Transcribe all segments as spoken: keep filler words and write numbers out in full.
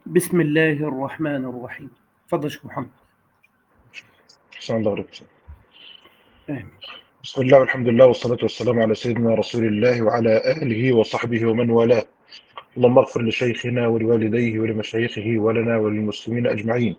بسم الله الرحمن الرحيم. تفضل شيخ محمد. أحسن الله عليك. آمين. بسم الله والحمد لله والصلاة والسلام على سيدنا رسول الله وعلى آله وصحبه ومن والاه. اللهم اغفر لشيخنا ولوالديه ولمشايخه ولنا وللمسلمين أجمعين.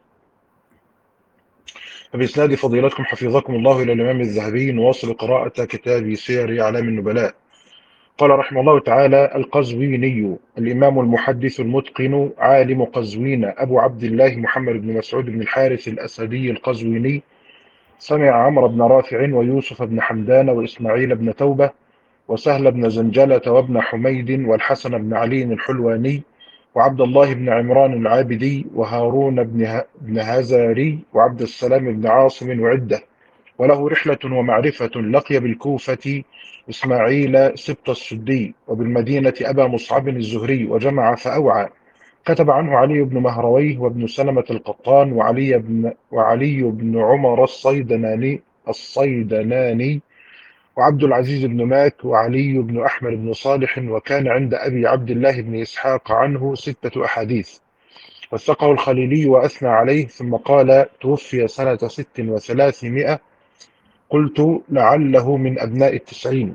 فبإسناد فضيلتكم حفظكم الله إلى الإمام الذهبي نواصل قراءة كتاب سير أعلام النبلاء. قال رحمه الله تعالى: القزويني الإمام المحدث المتقن عالم قزوين أبو عبد الله محمد بن مسعود بن الحارث الأسدي القزويني سمع عمرو بن رافع ويوسف بن حمدان وإسماعيل بن توبة وسهل بن زنجلة وابن حميد والحسن بن علي الحلواني وعبد الله بن عمران العابدي وهارون بن بن هزاري وعبد السلام بن عاصم وعدة. وله رحلة ومعرفة لقي بالكوفة إسماعيل سبط السدي وبالمدينة أبا مصعب الزهري وجمع فأوعى. كتب عنه علي بن مهرويه وابن سلمة القطان وعلي بن وعلي بن عمر الصيدناني الصيدناني وعبد العزيز بن مات وعلي بن أحمد بن صالح. وكان عند أبي عبد الله بن إسحاق عنه ستة أحاديث. وثقه الخليلي وأثنى عليه ثم قال: توفي سنة ست وثلاثمائة. قلت: لعله من أبناء التسعين.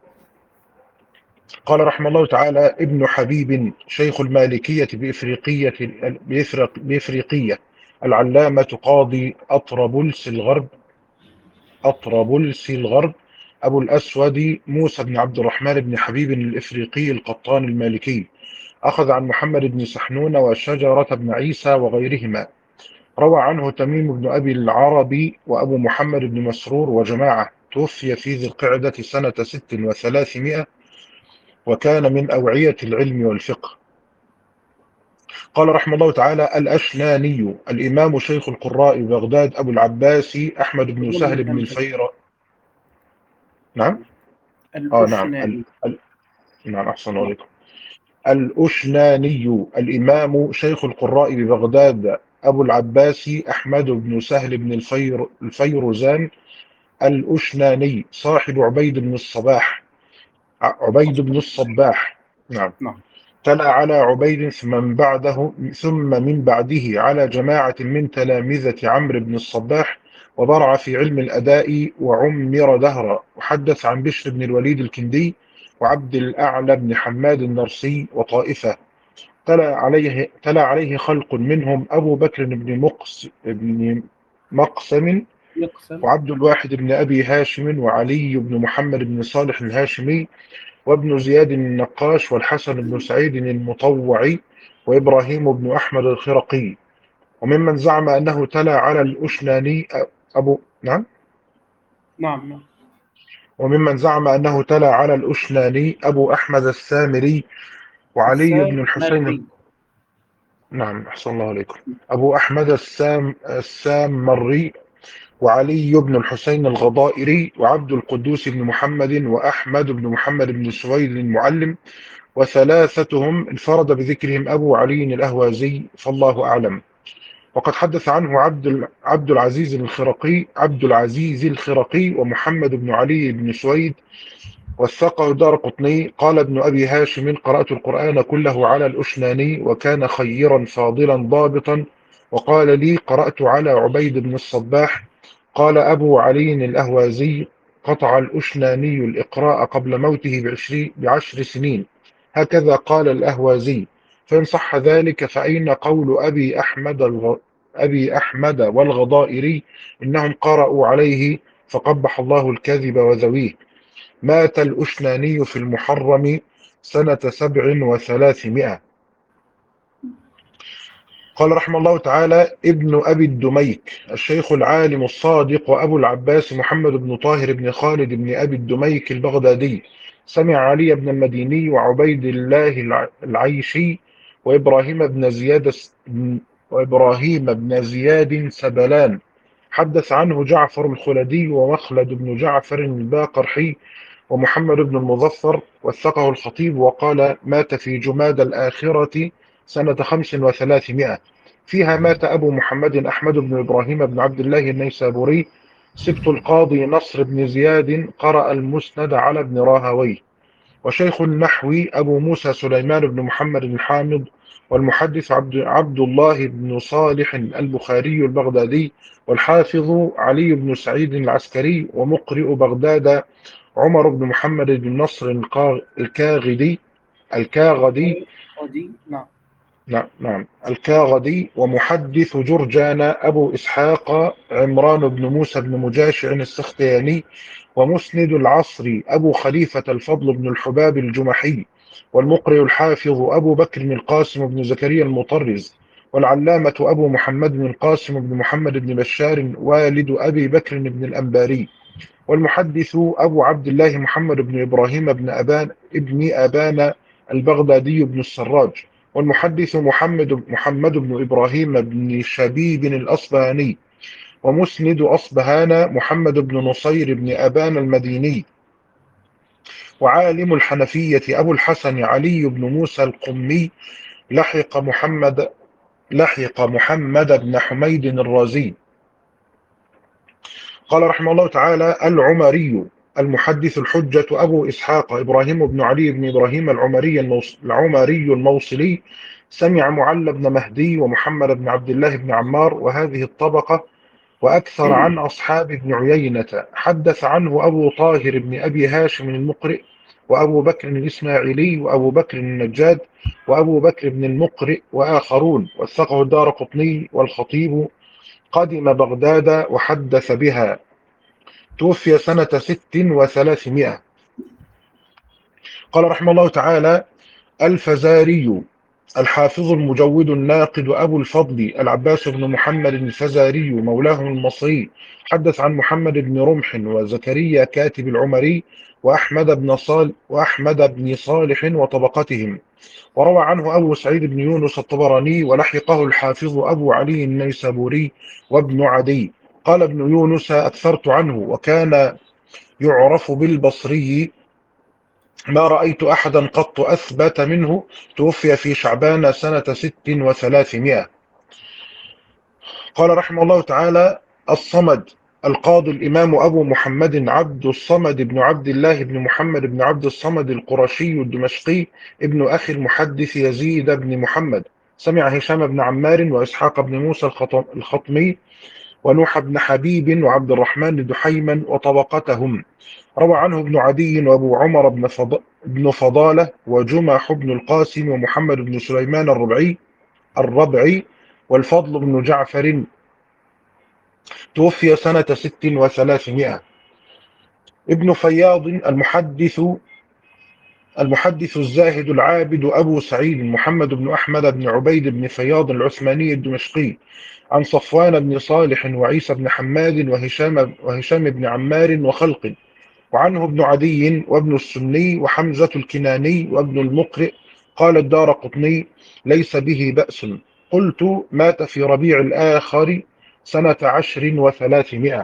قال رحمه الله تعالى: ابن حبيب شيخ المالكية بإفريقية بإفريق بإفريقية العلامة قاضي أطرابلس الغرب أطرابلس الغرب أبو الأسود موسى بن عبد الرحمن بن حبيب الإفريقي القطان المالكي. أخذ عن محمد بن سحنون وشجرة بن عيسى وغيرهما. روى عنه تميم بن أبي العربي وأبو محمد بن مسرور وجماعة. توفي في ذي القعدة سنة ست وثلاثمائة وكان من أوعية العلم والفقه. قال رحمه الله تعالى: الأشناني الإمام شيخ القراء بغداد أبو العباس أحمد بن سهل بن الفير. نعم آه نعم ال... الأشناني. ال... نعم أحسن عليكم. الأشناني الإمام شيخ القراء ببغداد أبو العباس أحمد بن سهل بن الفير الفيروزان الأشناني صاحب عبيد بن الصباح عبيد بن الصباح. نعم. نعم. تلا على عبيد ثم من بعده ثم من بعده على جماعة من تلامذة عمرو بن الصباح وبرع في علم الأداء وعمر دهرا. وحدث عن بشر بن الوليد الكندي وعبد الأعلى بن حماد النرسي وطائفة. تلا عليه تلا عليه خلق منهم أبو بكر بن مقس بن مقسم يقسم. وعبد الواحد بن أبي هاشم وعلي بن محمد بن صالح الهاشمي وابن زياد النقاش والحسن بن سعيد المطوعي وإبراهيم بن أحمد الخرقي. وممن زعم أنه تلا على الأشناني أبو نعم نعم. نعم. وممن زعم أنه تلا على الأشناني أبو أحمد السامري وعلي بن الحسين. السامري. نعم أحسن الله عليكم. أبو أحمد السام السامري وعلي بن الحسين الغضائري وعبد القدوس بن محمد وأحمد بن محمد بن سويد المعلم. وثلاثتهم انفرد بذكرهم أبو علي الأهوازي فالله أعلم. وقد حدث عنه عبد عبد العزيز الخرقي عبد العزيز الخرقي ومحمد بن علي بن سويد. وثقه الدارقطني. قال ابن أبي هاشم: قرأت القرآن كله على الأشناني وكان خيرا فاضلا ضابطا. وقال لي: قرأت على عبيد بن الصباح. قال أبو علي الأهوازي: قطع الأشناني الإقراء قبل موته بعشر, بعشر سنين. هكذا قال الأهوازي. فإن صح ذلك فأين قول أبي أحمد, الغ... أبي أحمد والغضائري إنهم قرأوا عليه فقبح الله الكذب وذويه؟ مات الأشناني في المحرم سنة سبع وثلاثمائة. قال رحمه الله تعالى: ابن أبي الدميك الشيخ العالم الصادق وأبو العباس محمد بن طاهر بن خالد بن أبي الدميك البغدادي سمع علي بن المديني وعبيد الله العيشي وإبراهيم بن زياد وإبراهيم بن زياد سبلان. حدث عنه جعفر الخلدي ومخلد بن جعفر الباقرحي ومحمد بن المظفر. وثقه الخطيب وقال: مات في جماد الآخرة سنة خمس وثلاثمائة. فيها مات أبو محمد أحمد بن إبراهيم بن عبد الله النيسابوري سبط القاضي نصر بن زياد قرأ المسند على ابن راهويه. وشيخ النحو أبو موسى سليمان بن محمد الحامض والمحدث عبد, عبد الله بن صالح البخاري البغدادي، والحافظ علي بن سعيد العسكري، ومقرئ بغداد عمر بن محمد بن نصر القا- الكاغدي الكاغدي ودي نعم. نعم نعم الكاغدي، ومحدث جرجان أبو إسحاق عمران بن موسى بن مجاشع السختياني، ومسند العصر أبو خليفة الفضل بن الحباب الجمحي، والمقرئ الحافظ أبو بكر بن القاسم بن زكريا المطرز، والعلامة أبو محمد بن القاسم بن محمد بن بشار والد أبي بكر بن الأنباري، والمحدث أبو عبد الله محمد بن إبراهيم بن أبان ابن أبان البغدادي بن السراج، والمحدث محمد محمد بن إبراهيم بن شبيب الأصبهاني، ومسند أصبهان محمد بن نصير بن أبان المديني، وعالم الحنفية أبو الحسن علي بن موسى القمي، لحق محمد لحق محمد بن حميد الرازي. قال رحمه الله تعالى: العمري المحدث الحجة أبو إسحاق إبراهيم بن علي بن إبراهيم العمري الموص- العمري الموصلي، سمع معل بن مهدي ومحمد بن عبد الله بن عمار وهذه الطبقة، وأكثر عن أصحاب بن عيينة. حدث عنه أبو طاهر بن أبي هاشم المقرئ، وأبو بكر الإسماعيلي، وأبو بكر النجاد، وأبو بكر بن المقرئ، وآخرون، وثقه الدارقطني والخطيب. قدم بغداد وحدث بها. توفي سنة ست وثلاثمائة. قال رحمه الله تعالى: الفزاري الحافظ المجود الناقد أبو الفضل العباس بن محمد الفزاري مولاهم المصري، حدث عن محمد بن رمح وزكريا كاتب العمري وأحمد بن صال وأحمد بن صالح وطبقتهم، وروى عنه أبو سعيد بن يونس الطبراني، ولحقه الحافظ أبو علي النيسابوري وابن عدي. قال ابن يونس: أكثرت عنه، وكان يعرف بالبصري، ما رأيت أحدا قط أثبت منه. توفي في شعبان سنة ست وثلاثمائة. قال رحمه الله تعالى: الصمد القاضي الإمام أبو محمد عبد الصمد بن عبد الله بن محمد بن عبد الصمد القرشي الدمشقي، ابن أخي المحدث يزيد بن محمد، سمع هشام بن عمار وإسحاق بن موسى الخطمي ونوح بن حبيب وعبد الرحمن دحيما وطبقتهم. روى عنه ابن عدي وابو عمر بن فض... بن فضالة وجمح بن القاسم ومحمد بن سليمان الربعي الربعي والفضل بن جعفر. توفي سنة ست وثلاثمائة. ابن فياض المحدث المحدث الزاهد العابد أبو سعيد محمد بن أحمد بن عبيد بن فياض العثماني الدمشقي، عن صفوان بن صالح وعيسى بن حماد وهشام, وهشام بن عمار وخلق. وعنه ابن عدي وابن السني وحمزة الكناني وابن المقرئ. قال الدارقطني: ليس به بأس. قلت: مات في ربيع الآخر سنة عشر وثلاثمائة.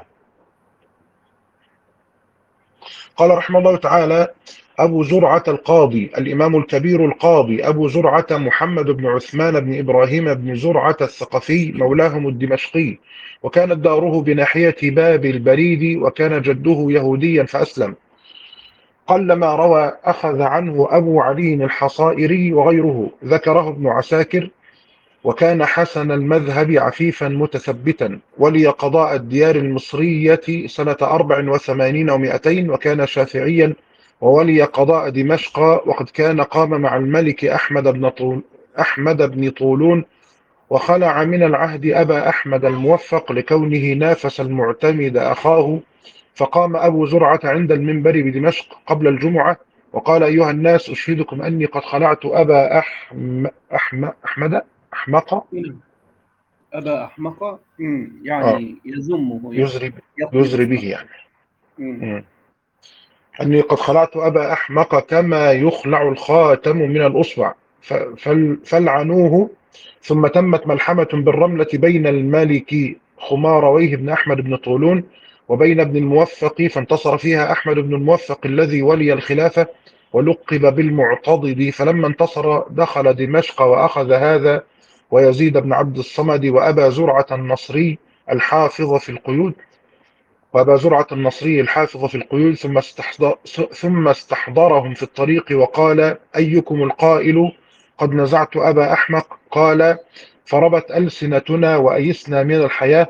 قال رحمه الله تعالى: أبو زرعة القاضي الإمام الكبير القاضي أبو زرعة محمد بن عثمان بن إبراهيم بن زرعة الثقفي مولاهم الدمشقي، وكانت داره بناحية باب البريد، وكان جده يهوديا فأسلم. قلما روى أخذ عنه أبو علي الحصائري وغيره، ذكره ابن عساكر. وكان حسن المذهب عفيفا متثبتا، ولي قضاء الديار المصرية سنة أربع وثمانين ومائتين، وكان شافعيا، وولي قضاء دمشق، وقد كان قام مع الملك أحمد بن طول أحمد بن طولون، وخلع من العهد أبا أحمد الموفق لكونه نافس المعتمد أخاه. فقام أبو زرعة عند المنبر بدمشق قبل الجمعة، وقال: أيها الناس، أشهدكم أني قد خلعت أبا أحم... أحم... أحمد أحمق أبا أحمق. مم. آه يعني يذمه، يعني يزري يطعن يزري في به نفسه. يعني. مم. مم. أني قد خلعت أبا أحمق كما يخلع الخاتم من الأصبع، ف... فل... فلعنوه. ثم تمت ملحمة بالرملة بين المالك خمارويه بن أحمد بن طولون وبين ابن الموفق، فانتصر فيها أحمد بن الموفق الذي ولي الخلافة، ولقب بالمعتضد. فلما انتصر دخل دمشق، وأخذ هذا ويزيد بن عبد الصمد وأبا زرعة النصري الحافظ في القيود وأبا زرعة النصري الحافظ في القيود ثم استحضر ثم استحضرهم في الطريق، وقال: أيكم القائل قد نزعت أبا أحمق. قال فربت ألسنتنا وأيسنا من الحياة.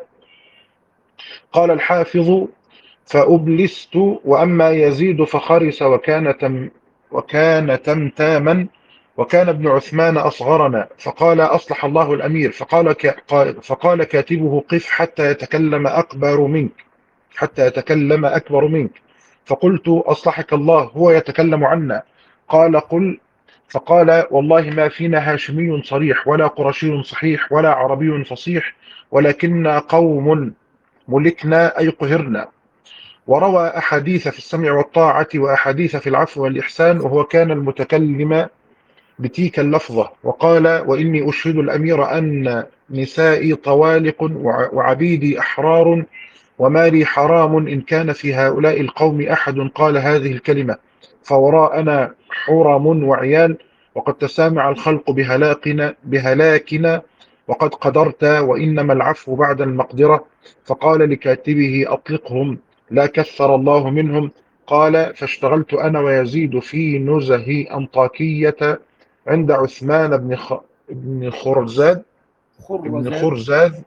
قال الحافظ فأبلست. وأما يزيد فخرس وكان تم وكان تمتاما، وكان ابن عثمان أصغرنا. فقال أصلح الله الأمير. فقال ك... فقال كاتبه قف حتى يتكلم أكبر منك حتى يتكلم أكبر منك. فقلت أصلحك الله، هو يتكلم عنا. قال قل. فقال والله ما فينا هاشمي صريح ولا قرشي صحيح ولا عربي فصيح، ولكننا قوم ملكنا أي قهرنا. وروى أحاديث في السمع والطاعة وأحاديث في العفو والإحسان، وهو كان المتكلم بتلك اللفظة. وقال وإني أشهد الأمير أن نسائي طوالق وعبيدي أحرار ومالي حرام، إن كان في هؤلاء القوم أحد قال هذه الكلمة فوراءنا حرم وعيال، وقد تسامع الخلق بهلاكنا, بهلاكنا وقد قدرت، وإنما العفو بعد المقدرة. فقال لكاتبه أطلقهم لا كثر الله منهم. قال فاشتغلت أنا ويزيد في نزه أنطاكية عند عثمان بن خ... بن خرزاد ابن خرزاد. خرزاد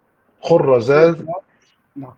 خرزاد نعم.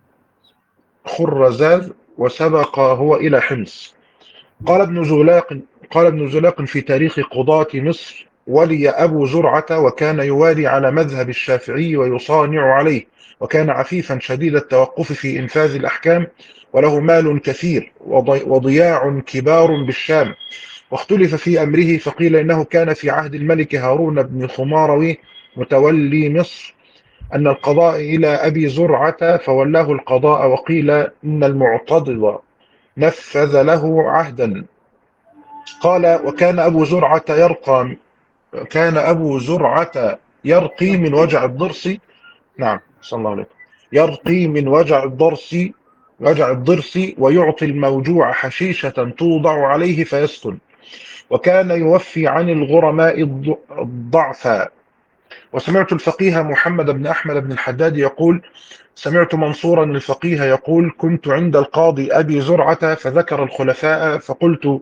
خرزاد وسبق هو إلى حمص. قال ابن زلاق قال ابن زلاق في تاريخ قضاة مصر ولي أبو زرعة، وكان يوالي على مذهب الشافعي ويصانع عليه، وكان عفيفا شديد التوقف في إنفاذ الأحكام، وله مال كثير وضي... وضياع كبار بالشام. واختلف في أمره، فقيل إنه كان في عهد الملك هارون بن خماروي متولي مصر أن القضاء إلى أبي زرعة فولاه القضاء، وقيل إن المعتضد نفذ له عهدا. قال وكان أبو زرعة يرقى كان أبو زرعة يرقي من وجع الضرس. نعم صلى الله عليه يرقي من وجع الضرس وجع الضرس ويعطي الموجوع حشيشة توضع عليه فيسكن، وكان يوفي عن الغرماء الضعفاء. وسمعت الفقيه محمد بن أحمد بن الحداد يقول سمعت منصورا الفقيه يقول كنت عند القاضي أبي زرعة فذكر الخلفاء، فقلت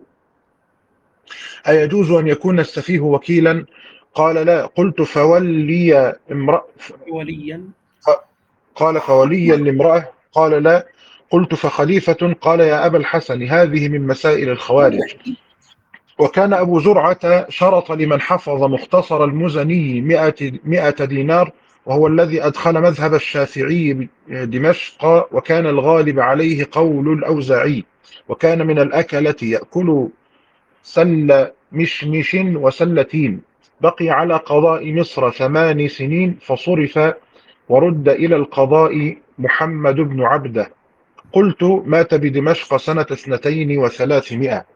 أيجوز أن يكون السفيه وكيلا؟ قال لا. قلت فولي امرأة وليا. قال فوليا لامرأة؟ قال لا. قلت فخليفة؟ قال يا أبا الحسن هذه من مسائل الخوارج. وكان أبو زرعة شرط لمن حفظ مختصر المزني مئة دينار، وهو الذي أدخل مذهب الشافعي دمشق، وكان الغالب عليه قول الأوزاعي. وكان من الأكلة يأكل سل مشمش وسلتين. بقي على قضاء مصر ثمان سنين فصرف ورد إلى القضاء محمد بن عبده. قلت مات بدمشق سنة اثنتين وثلاثمائة.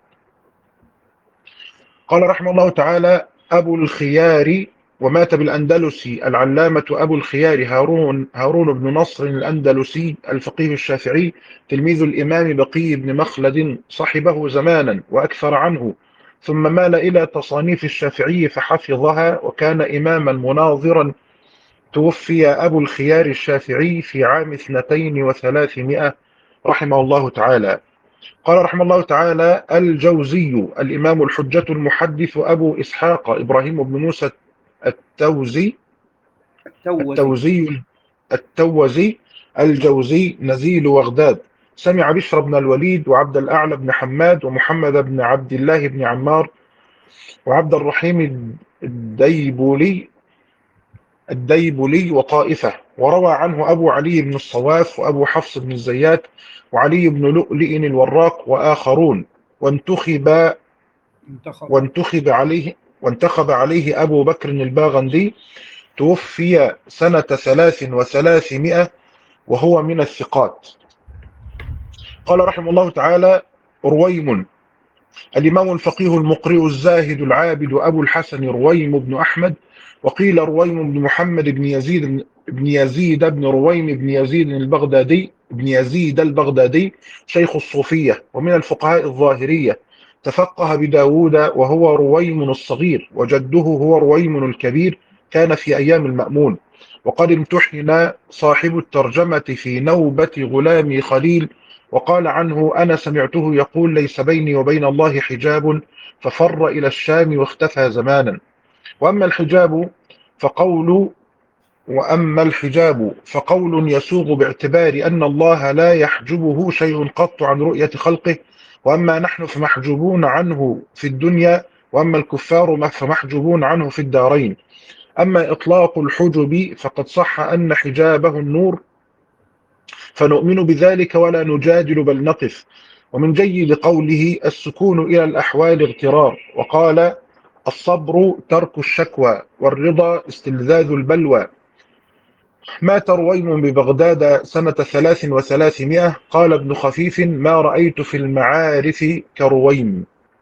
قال رحمه الله تعالى أبو الخيار ومات بالأندلس العلامة أبو الخيار هارون هارون بن نصر الأندلسي الفقيه الشافعي تلميذ الإمام بقي بن مخلد، صحبه زمانا وأكثر عنه، ثم مال إلى تصانيف الشافعي فحفظها، وكان إماما مناظرا. توفي أبو الخيار الشافعي في عام اثنتين وثلاثمائة رحمه الله تعالى. قال رحمه الله تعالى الجوزي الإمام الحجة المحدث أبو إسحاق إبراهيم بن موسى التوزي التوزي. التوزي التوزي الجوزي نزيل بغداد. سمع بشر بن الوليد وعبد الأعلى بن حماد ومحمد بن عبد الله بن عمار وعبد الرحيم الديبولي الديبولي وطائفة. وروى عنه أبو علي بن الصواف وأبو حفص بن الزيات وعلي بن لؤلؤ الوراق وآخرون. وانتخب انتخب وانتخب عليه وانتخب عليه أبو بكر الباغندي. توفي سنة ثلاث وثلاثمائة وهو من الثقات. قال رحمه الله تعالى رويم الإمام الفقيه المقرئ الزاهد العابد أبو الحسن رويم بن أحمد، وقيل رويم بن محمد بن يزيد بن يزيد بن رويم بن يزيد البغدادي بن يزيد البغدادي شيخ الصوفية ومن الفقهاء الظاهرية. تفقه بداود وهو رويم الصغير، وجده هو رويم الكبير، كان في أيام المأمون. وقد امتحن صاحب الترجمة في نوبة غلام خليل، وقال عنه أنا سمعته يقول ليس بيني وبين الله حجاب، ففر إلى الشام واختفى زمانا. وأما الحجاب فقول وأما الحجاب فقول يسوغ باعتبار أن الله لا يحجبه شيء قط عن رؤية خلقه، وأما نحن فمحجوبون عنه في الدنيا، وأما الكفار فمحجوبون عنه في الدارين. أما إطلاق الحجب فقد صح أن حجابه النور، فنؤمن بذلك ولا نجادل بل نقف. ومن جيد قوله السكون إلى الأحوال اغترار، وقال الصبر ترك الشكوى والرضا استلذاذ البلوى. مات رويم ببغداد سنة ثلاث وثلاثمائة. قال ابن خفيف ما رأيت في المعارف كرويم.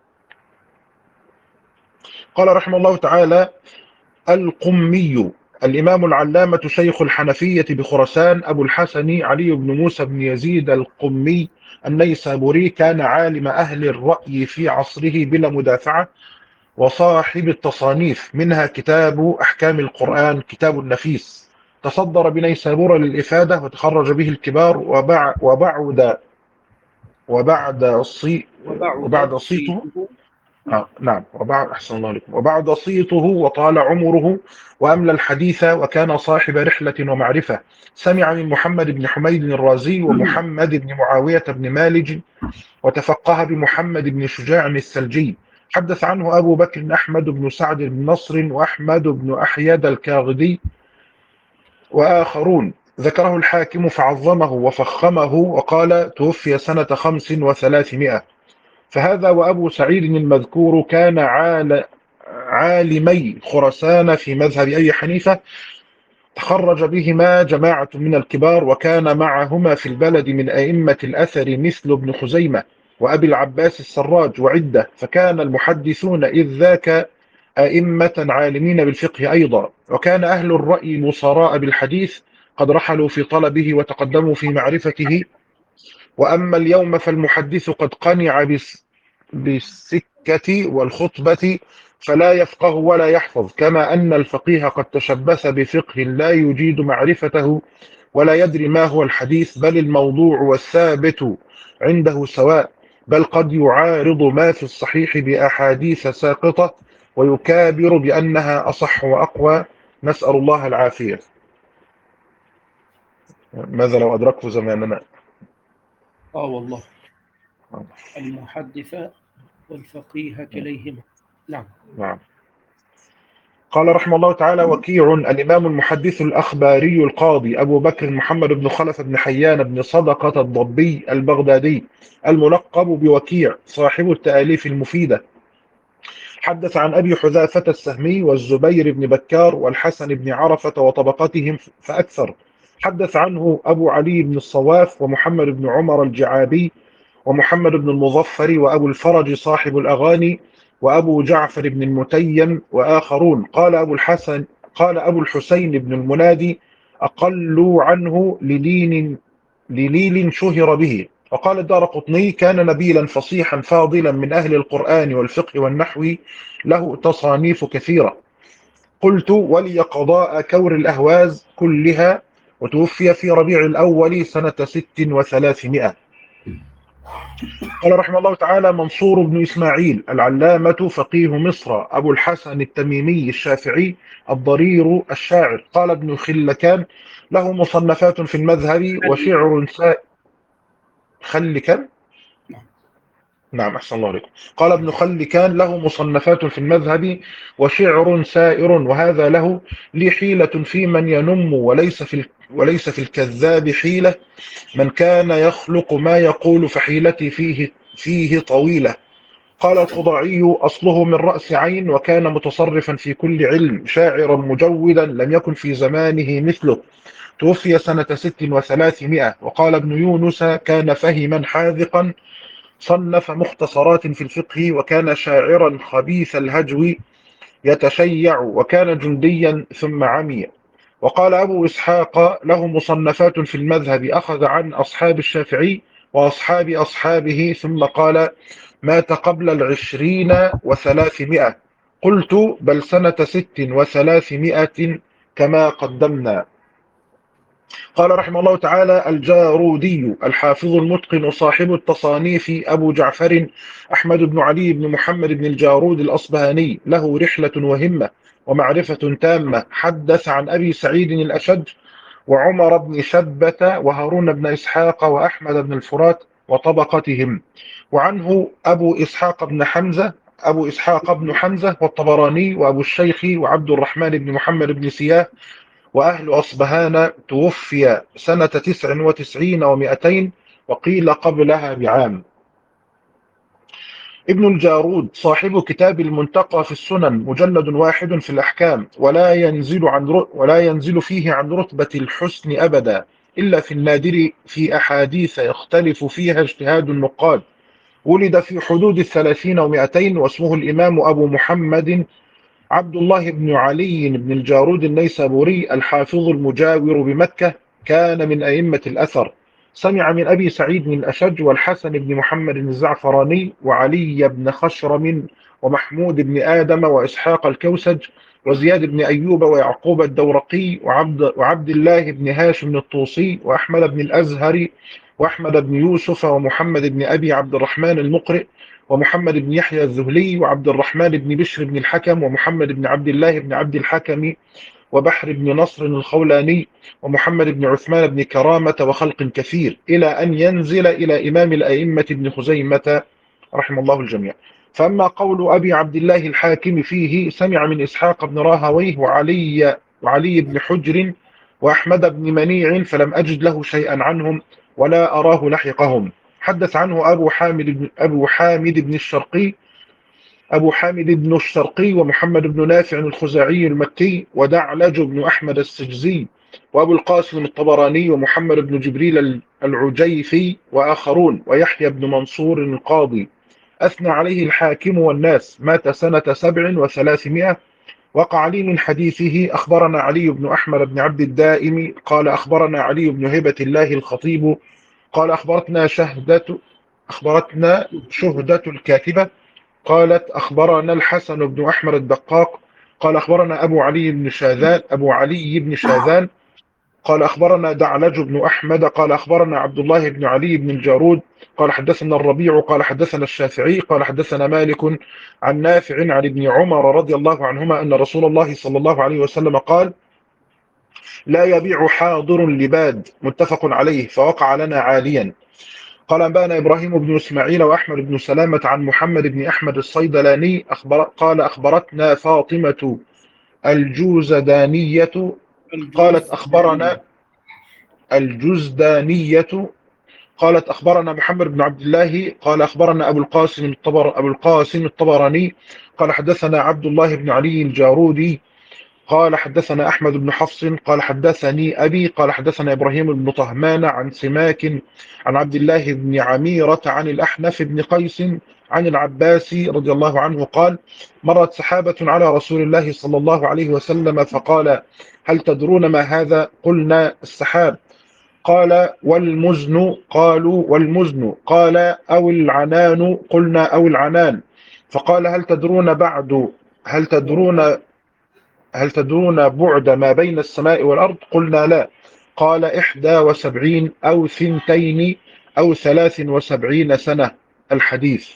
قال رحمه الله تعالى القمي الإمام العلامة شيخ الحنفية بخراسان أبو الحسن علي بن موسى بن يزيد القمي النيسابوري، كان عالم أهل الرأي في عصره بلا مدافعة، وصاحب التصانيف منها كتاب أحكام القرآن كتاب النفيس، تصدر بنيسابور للإفادة وتخرج به الكبار، وبع وبعد وبعد صي وبعد وبعد صيته صيته. آه نعم وبعد أحسن الله عليكم وبعد صيته وطال عمره وأملى الحديث، وكان صاحب رحلة ومعرفة. سمع من محمد بن حميد الرازي ومحمد بن معاوية بن مالج، وتفقه بمحمد بن شجاع السلجي. حدث عنه أبو بكر أحمد بن سعد بن نصر وأحمد بن أحيد الكاغدي وآخرون. ذكره الحاكم فعظمه وفخمه وقال توفي سنة خمس وثلاثمائة. فهذا وأبو سعيد المذكور كان عال عالمي خراسان في مذهب أبي حنيفة، تخرج بهما جماعة من الكبار، وكان معهما في البلد من أئمة الأثر مثل ابن خزيمة وأبي العباس السراج وعدة، فكان المحدثون إذ ذاك أئمة عالمين بالفقه أيضا. وكان أهل الرأي الوصراء بالحديث قد رحلوا في طلبه وتقدموا في معرفته. وأما اليوم فالمحدث قد قنع بس بالسكة والخطبة فلا يفقه ولا يحفظ، كما أن الفقيه قد تشبث بفقه لا يجيد معرفته ولا يدري ما هو الحديث، بل الموضوع والثابت عنده سواء، بل قد يعارض ما في الصحيح بأحاديث ساقطة ويكابر بأنها أصح وأقوى، نسأل الله العافية. ماذا لو أدركه زماننا؟ آه والله المحدث والفقيه كليهما. نعم. نعم. قال رحمه الله تعالى وكيع الإمام المحدث الأخباري القاضي أبو بكر محمد بن خلف بن حيان بن صدقة الضبي البغدادي الملقب بوكيع صاحب التآليف المفيدة، حدث عن أبي حذافة السهمي والزبير بن بكار والحسن بن عرفة وطبقتهم فأكثر. حدث عنه أبو علي بن الصواف ومحمد بن عمر الجعابي ومحمد بن المظفر وأبو الفرج صاحب الأغاني وأبو جعفر بن المتيم وآخرون. قال أبو الحسن قال أبو الحسين بن المنادي أقلوا عنه للين لليل شهر به. وقال الدارقطني كان نبيلا فصيحا فاضلا من أهل القرآن والفقه والنحو، له تصانيف كثيرة. قلت ولي قضاء كور الأهواز كلها، وتوفي في ربيع الأول سنة ست وثلاثمائة. قال رحمه الله تعالى منصور بن إسماعيل العلامة فقيه مصر أبو الحسن التميمي الشافعي الضرير الشاعر. قال ابن خلكان له مصنفات في المذهب وشعر سائر. خلكان نعم أحسن الله عليكم. قال ابن خلكان له مصنفات في المذهب وشعر سائر، وهذا له لي حيلة في من ينم وليس في وليس في الكذاب حيلة، من كان يخلق ما يقول فحيلتي فيه فيه طويلة. قال الخضاعي أصله من رأس عين، وكان متصرفا في كل علم، شاعرا مجودا لم يكن في زمانه مثله، توفي سنة ست وثلاثمائة. وقال ابن يونس كان فهما حاذقا، صنف مختصرات في الفقه، وكان شاعرا خبيث الهجو يتشيع، وكان جنديا ثم عمي. وقال أبو إسحاق له مصنفات في المذهب، أخذ عن أصحاب الشافعي وأصحاب أصحابه، ثم قال مات قبل العشرين وثلاثمائة. قلت بل سنة ست وثلاثمائة كما قدمنا. قال رحمه الله تعالى الجارودي الحافظ المتقن صاحب التصانيف أبو جعفر أحمد بن علي بن محمد بن الجارود الأصبهاني، له رحلة وهمة، ومعرفة تامة. حدث عن أبي سعيد الأشج وعمر بن شبة وهارون بن إسحاق وأحمد بن الفرات وطبقتهم. وعنه أبو إسحاق بن حمزة أبو إسحاق بن حمزة والطبراني وأبو الشيخ وعبد الرحمن بن محمد بن سياه وأهل أصبهان. توفي سنة تسع وتسعين ومائتين وقيل قبلها بعام. ابن الجارود صاحب كتاب المنتقى في السنن، مجلد واحد في الأحكام، ولا ينزل عن ولا ينزل فيه عن رتبة الحسن أبدا، إلا في النادر في أحاديث يختلف فيها اجتهاد النقاد. ولد في حدود الثلاثين ومائتين، واسمه الإمام أبو محمد عبد الله بن علي بن الجارود النيسابوري الحافظ المجاور بمكة، كان من أئمة الأثر. سمع من أبي سعيد الأشج والحسن بن محمد الزعفراني وعلي بن خشرم ومحمود بن آدم وإسحاق الكوسج وزياد بن أيوب ويعقوب الدورقي وعبد, وعبد الله بن هاشم الطوسي وأحمد بن الأزهري وأحمد بن يوسف ومحمد بن أبي عبد الرحمن المقرئ ومحمد بن يحيى الذهلي وعبد الرحمن بن بشر بن الحكم ومحمد بن عبد الله بن عبد الحكم وبحر بن نصر الخولاني ومحمد بن عثمان بن كرامة وخلق كثير، إلى أن ينزل إلى إمام الأئمة ابن خزيمة رحمه الله الجميع. فأما قول أبي عبد الله الحاكم فيه: سمع من إسحاق بن راهويه وعلي, وعلي بن حجر وأحمد بن منيع، فلم أجد له شيئا عنهم ولا أراه لحقهم. حدث عنه أبو حامد بن, أبو حامد بن الشرقي أبو حامد بن الشرقي ومحمد بن نافع الخزاعي المكي ودعلج بن أحمد السجزي وأبو القاسم الطبراني ومحمد بن جبريل العجيفي وآخرون ويحيى بن منصور القاضي. أثنى عليه الحاكم والناس. مات سنة سبع وثلاثمائة. وقع لي من حديثه: أخبرنا علي بن أحمد بن عبد الدائم قال أخبرنا علي بن هبة الله الخطيب قال أخبرتنا شهدة أخبرتنا شهدة الكاتبة قالت أخبرنا الحسن بن أحمد الدقاق قال أخبرنا أبو علي بن شاذان أبو علي بن شاذان قال أخبرنا دعلج بن أحمد قال أخبرنا عبد الله بن علي بن الجارود قال حدثنا الربيع قال حدثنا الشافعي قال حدثنا مالك عن نافع عن ابن عمر رضي الله عنهما أن رسول الله صلى الله عليه وسلم قال: لا يبيع حاضر لباد، متفق عليه. فوقع لنا عاليا. قال أنبانا إبراهيم بن إسماعيل وأحمد بن سلامة عن محمد بن أحمد الصيدلاني أخبر قال أخبرتنا فاطمة الجوزدانية قالت أخبرنا الجزدانية قالت أخبرنا محمد بن عبد الله قال أخبرنا أبو القاسم الطبر أبو القاسم الطبراني قال حدثنا عبد الله بن علي الجارودي قال حدثنا أحمد بن حفص قال حدثني أبي قال حدثنا إبراهيم بن طهمان عن سماك عن عبد الله بن عميرة عن الأحنف بن قيس عن العباس رضي الله عنه قال: مرت سحابة على رسول الله صلى الله عليه وسلم فقال: هل تدرون ما هذا؟ قلنا: السحاب. قال: والمزن؟ قالوا: والمزن. قال: أو العنان؟ قلنا: أو العنان. فقال: هل تدرون بعد هل تدرون هل تدرون بعد ما بين السماء والأرض؟ قلنا: لا. قال: إحدى وسبعين أو ثنتين أو ثلاث وسبعين سنة. الحديث.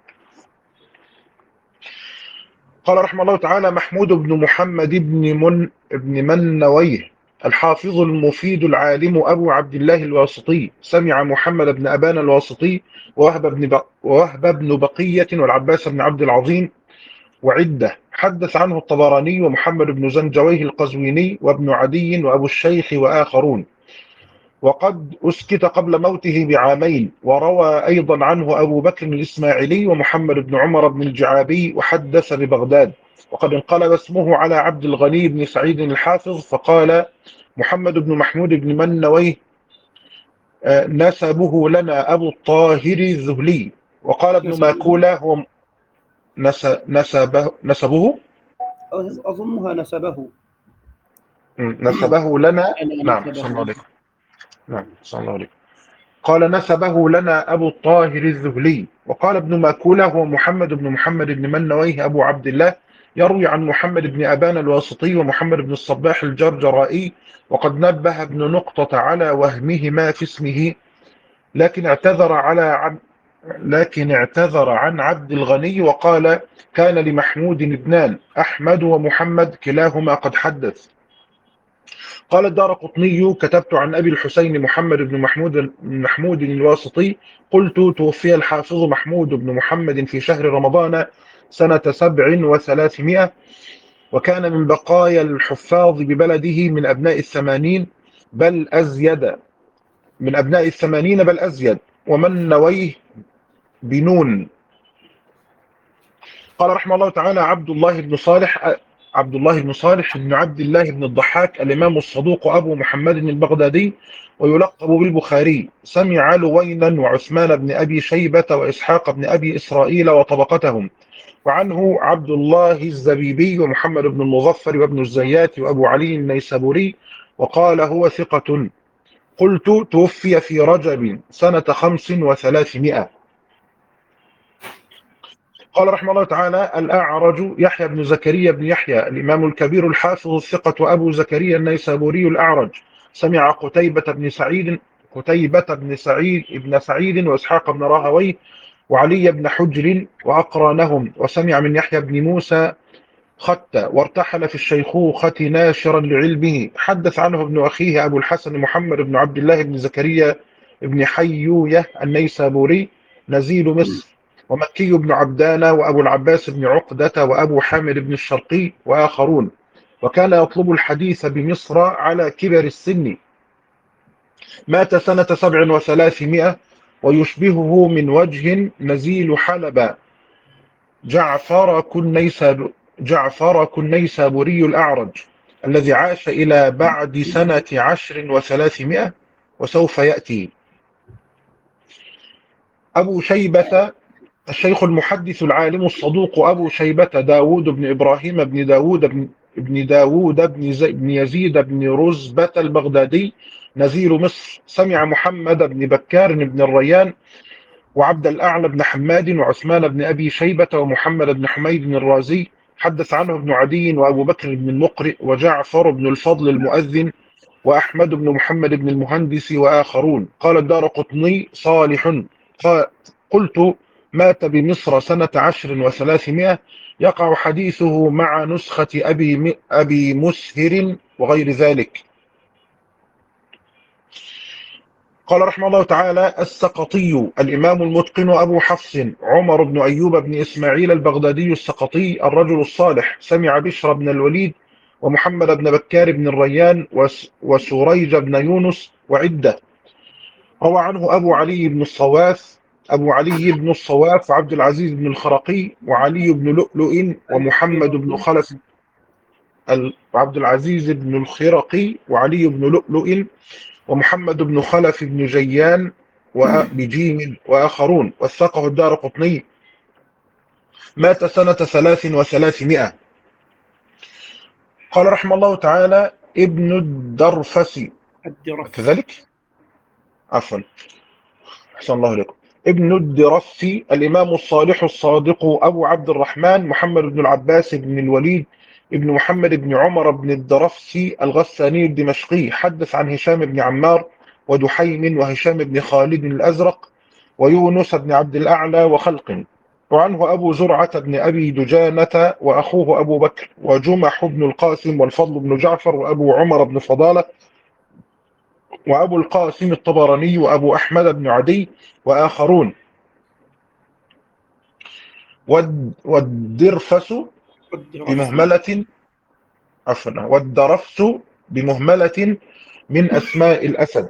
قال رحمه الله تعالى: محمود بن محمد بن من بن منويه الحافظ المفيد العالم أبو عبد الله الواسطي. سمع محمد بن أبان الواسطي ووهب بن ب... ووهب بن بقية والعباس بن عبد العظيم وعدة. حدث عنه الطبراني ومحمد بن زنجويه القزويني وابن عدي وأبو الشيخ وآخرون، وقد أسكت قبل موته بعامين. وروى أيضا عنه أبو بكر الإسماعيلي ومحمد بن عمر بن الجعابي وحدث ببغداد. وقد انقلب اسمه على عبد الغني بن سعيد الحافظ فقال: محمد بن محمود بن منويه نسبه لنا أبو الطاهر الذهلي. وقال ابن ماكولة هو نسبه نسبه أظنها نسبه نسبه لنا. نعم صلى الله عليكم. نعم صلى الله عليكم. قال: نسبه لنا أبو الطاهر الذهلي. وقال ابن ماكولة هو محمد بن محمد بن منويه أبو عبد الله، يروي عن محمد بن أبان الواسطي ومحمد بن الصباح الجرجرائي. وقد نبه ابن نقطة على وهمهما في اسمه، لكن اعتذر على عب لكن اعتذر عن عبد الغني وقال كان لمحمود ابنان أحمد ومحمد كلاهما قد حدث. قال الدارقطني كتبت عن أبي الحسين محمد بن محمود محمود الواسطي قلت توفي الحافظ محمود بن محمد في شهر رمضان سنة سبع وثلاثمائة، وكان من بقايا الحفاظ ببلده من أبناء الثمانين بل أزيد من أبناء الثمانين بل أزيد، ومن نويه بنون. قال رحمه الله تعالى عبد الله بن صالح عبد الله بن صالح بن عبد الله بن الضحاك الإمام الصدوق أبو محمد البغدادي ويلقب بالبخاري، سمع لوينا وعثمان بن أبي شيبة وإسحاق بن أبي إسرائيل وطبقتهم، وعنه عبد الله الزبيبي ومحمد بن المظفر وابن الزيات وأبو علي النيسابوري، وقال هو ثقة. قلت توفي في رجب سنة خمس وثلاثمائة. قال رحمه الله تعالى الأعرج يحيى بن زكريا بن يحيى الإمام الكبير الحافظ الثقة أبو زكريا النيسابوري الأعرج، سمع قتيبة بن سعيد قتيبة بن سعيد ابن سعيد وإسحاق بن راهويه وعلي بن حجر وأقرانهم، وسمع من يحيى بن موسى خت وارتحل في الشيخوخة ناشرا لعلمه. حدث عنه ابن أخيه أبو الحسن محمد بن عبد الله بن زكريا بن حيوية النيسابوري نزيل مصر، ومكي بن عبدان وأبو العباس بن عقدة وأبو حامد بن الشرقي وآخرون، وكان يطلب الحديث بمصر على كبر السن. مات سنة سبع وثلاثمائة، ويشبهه من وجه نزيل حلب جعفر كنيساب جعفر كنيسابوري الأعرج الذي عاش إلى بعد سنة عشر وثلاثمائة، وسوف يأتي. أبو شيبة الشيخ المحدث العالم الصدوق أبو شيبة داود بن إبراهيم بن داود بن ابن داود بن, بن يزيد بن رزبة البغدادي نزيل مصر، سمع محمد بن بكار بن الريان وعبد الأعلى بن حماد وعثمان بن أبي شيبة ومحمد بن حميد الرازي. حدث عنه ابن عدي وأبو بكر بن المقرئ وجعفر بن الفضل المؤذن وأحمد بن محمد بن المهندس وآخرون. قال الدارقطني صالح قلت مات بمصر سنة عشر وثلاثمائة، يقع حديثه مع نسخة أبي, أبي مسهر وغير ذلك. قال رحمه الله تعالى السقطي الإمام المتقن أبو حفص عمر بن أيوب بن إسماعيل البغدادي السقطي الرجل الصالح، سمع بشر بن الوليد ومحمد بن بكار بن الريان وسريج بن يونس وعدة. روى عنه أبو علي بن الصواف أبو علي بن الصواف وعبد العزيز بن الخرقي وعلي بن لؤلؤ ومحمد بن خلف وعبد العزيز بن الخرقي وعلي بن لؤلؤ ومحمد بن خلف بن جيان وبجيم وآخرون، وثقه الدارقطني. مات سنة ثلاث وثلاثمائة. قال رحمه الله تعالى ابن الدرفسي كذلك عفوا أحسن الله لكم ابن الدرفسي الإمام الصالح الصادق أبو عبد الرحمن محمد بن العباس بن الوليد ابن محمد بن عمر بن الدرفسي الغساني الدمشقي، حدث عن هشام بن عمار ودحيم وهشام بن خالد الأزرق ويونس بن عبد الأعلى وخلق. وعنه أبو زرعة بن أبي دجانة وأخوه أبو بكر وجمح بن القاسم والفضل بن جعفر وأبو عمر بن فضالة وأبو القاسم الطبراني وأبو أحمد بن عدي وآخرون. والدرفس بمهملة عفوا والدرفس بمهملة من أسماء الأسد.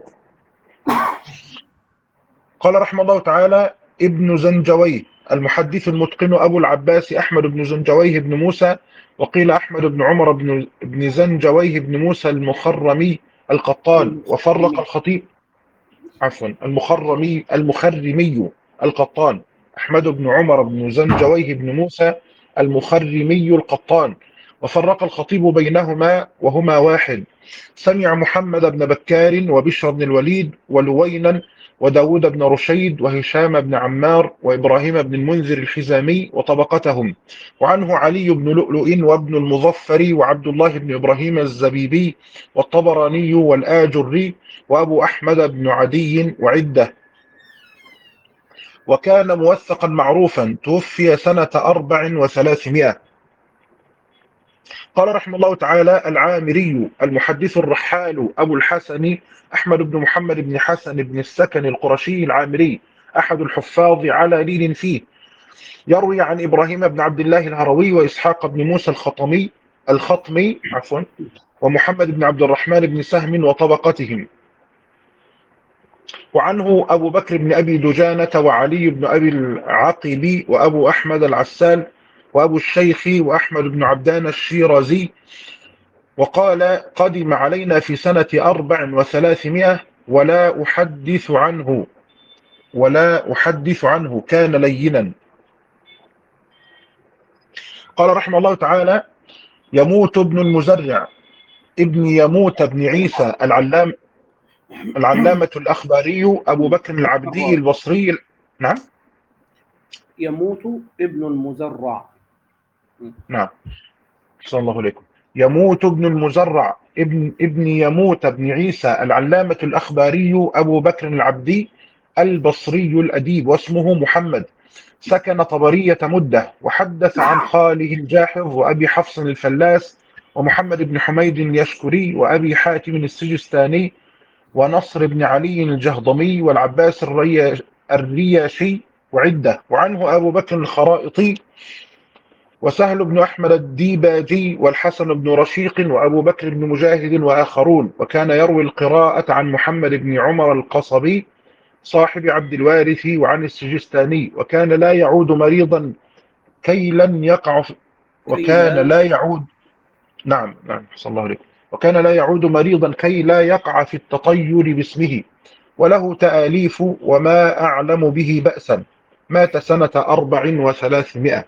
قال رحمه الله تعالى ابن زنجويه المحدث المتقن أبو العباس أحمد بن زنجويه بن موسى، وقيل أحمد بن عمر بن, بن زنجويه بن موسى المخرمي القطان. وفرق الخطيب عفوا المخرمي المخرمي القطان أحمد بن عمر بن زنجويه بن موسى المخرمي القطان. وفرق الخطيب بينهما وهما واحد. سمع محمد بن بكار وبشر بن الوليد ولوينا وداود بن رشيد وهشام بن عمار وإبراهيم بن المنذر الحزامي وطبقتهم. وعنه علي بن لؤلؤ وابن المظفر وعبد الله بن إبراهيم الزبيبي والطبراني والآجري وأبو أحمد بن عدي وعدة. وكان موثقا معروفا، توفي سنة أربع وثلاثمائة. قال رحمه الله تعالى: العامري المحدث الرحال أبو الحسن أحمد بن محمد بن حسن بن السكن القرشي العامري، أحد الحفاظ على لين فيه، يروي عن إبراهيم بن عبد الله الهروي وإسحاق بن موسى الخطمي الخطمي عفوا ومحمد بن عبد الرحمن بن سهم وطبقتهم. وعنه أبو بكر بن أبي دجانة وعلي بن أبي العقبي وأبو أحمد العسال وأبو الشيخ وأحمد بن عبدان الشيرازي. وقال: قدم علينا في سنة أربع وثلاثمائة ولا أحدث عنه ولا أحدث عنه كان لينا. قال رحمه الله تعالى: يموت ابن المزرع ابن يموت بن عيسى العلام العلامة الأخباري أبو بكر العبدي البصري. نعم. يموت ابن المزرع. نعم، صلى الله عليكم. يموت ابن المزرع ابن ابن يموت بن عيسى العلامة الأخباري أبو بكر العبدي البصري الأديب، واسمه محمد، سكن طبرية مدة، وحدث عن خاله الجاحظ وأبي حفص الفلاس ومحمد بن حميد اليشكري وأبي حاتم السجستاني ونصر بن علي الجهضمي والعباس الرياشي وعدة. وعنه أبو بكر الخرائطي وسهل بن أحمد الديباجي والحسن بن رشيق وأبو بكر بن مجاهد وآخرون. وكان يروي القراءة عن محمد بن عمر القصبي صاحب عبد الوارث وعن السجستاني. وكان لا يعود مريضا كي لن يقع في وكان لا يعود نعم نعم صلى الله عليه وكان لا يعود مريضا كي لا يقع في التطير باسمه، وله تآليف وما أعلم به بأسا. مات سنة أربع وثلاثمائة.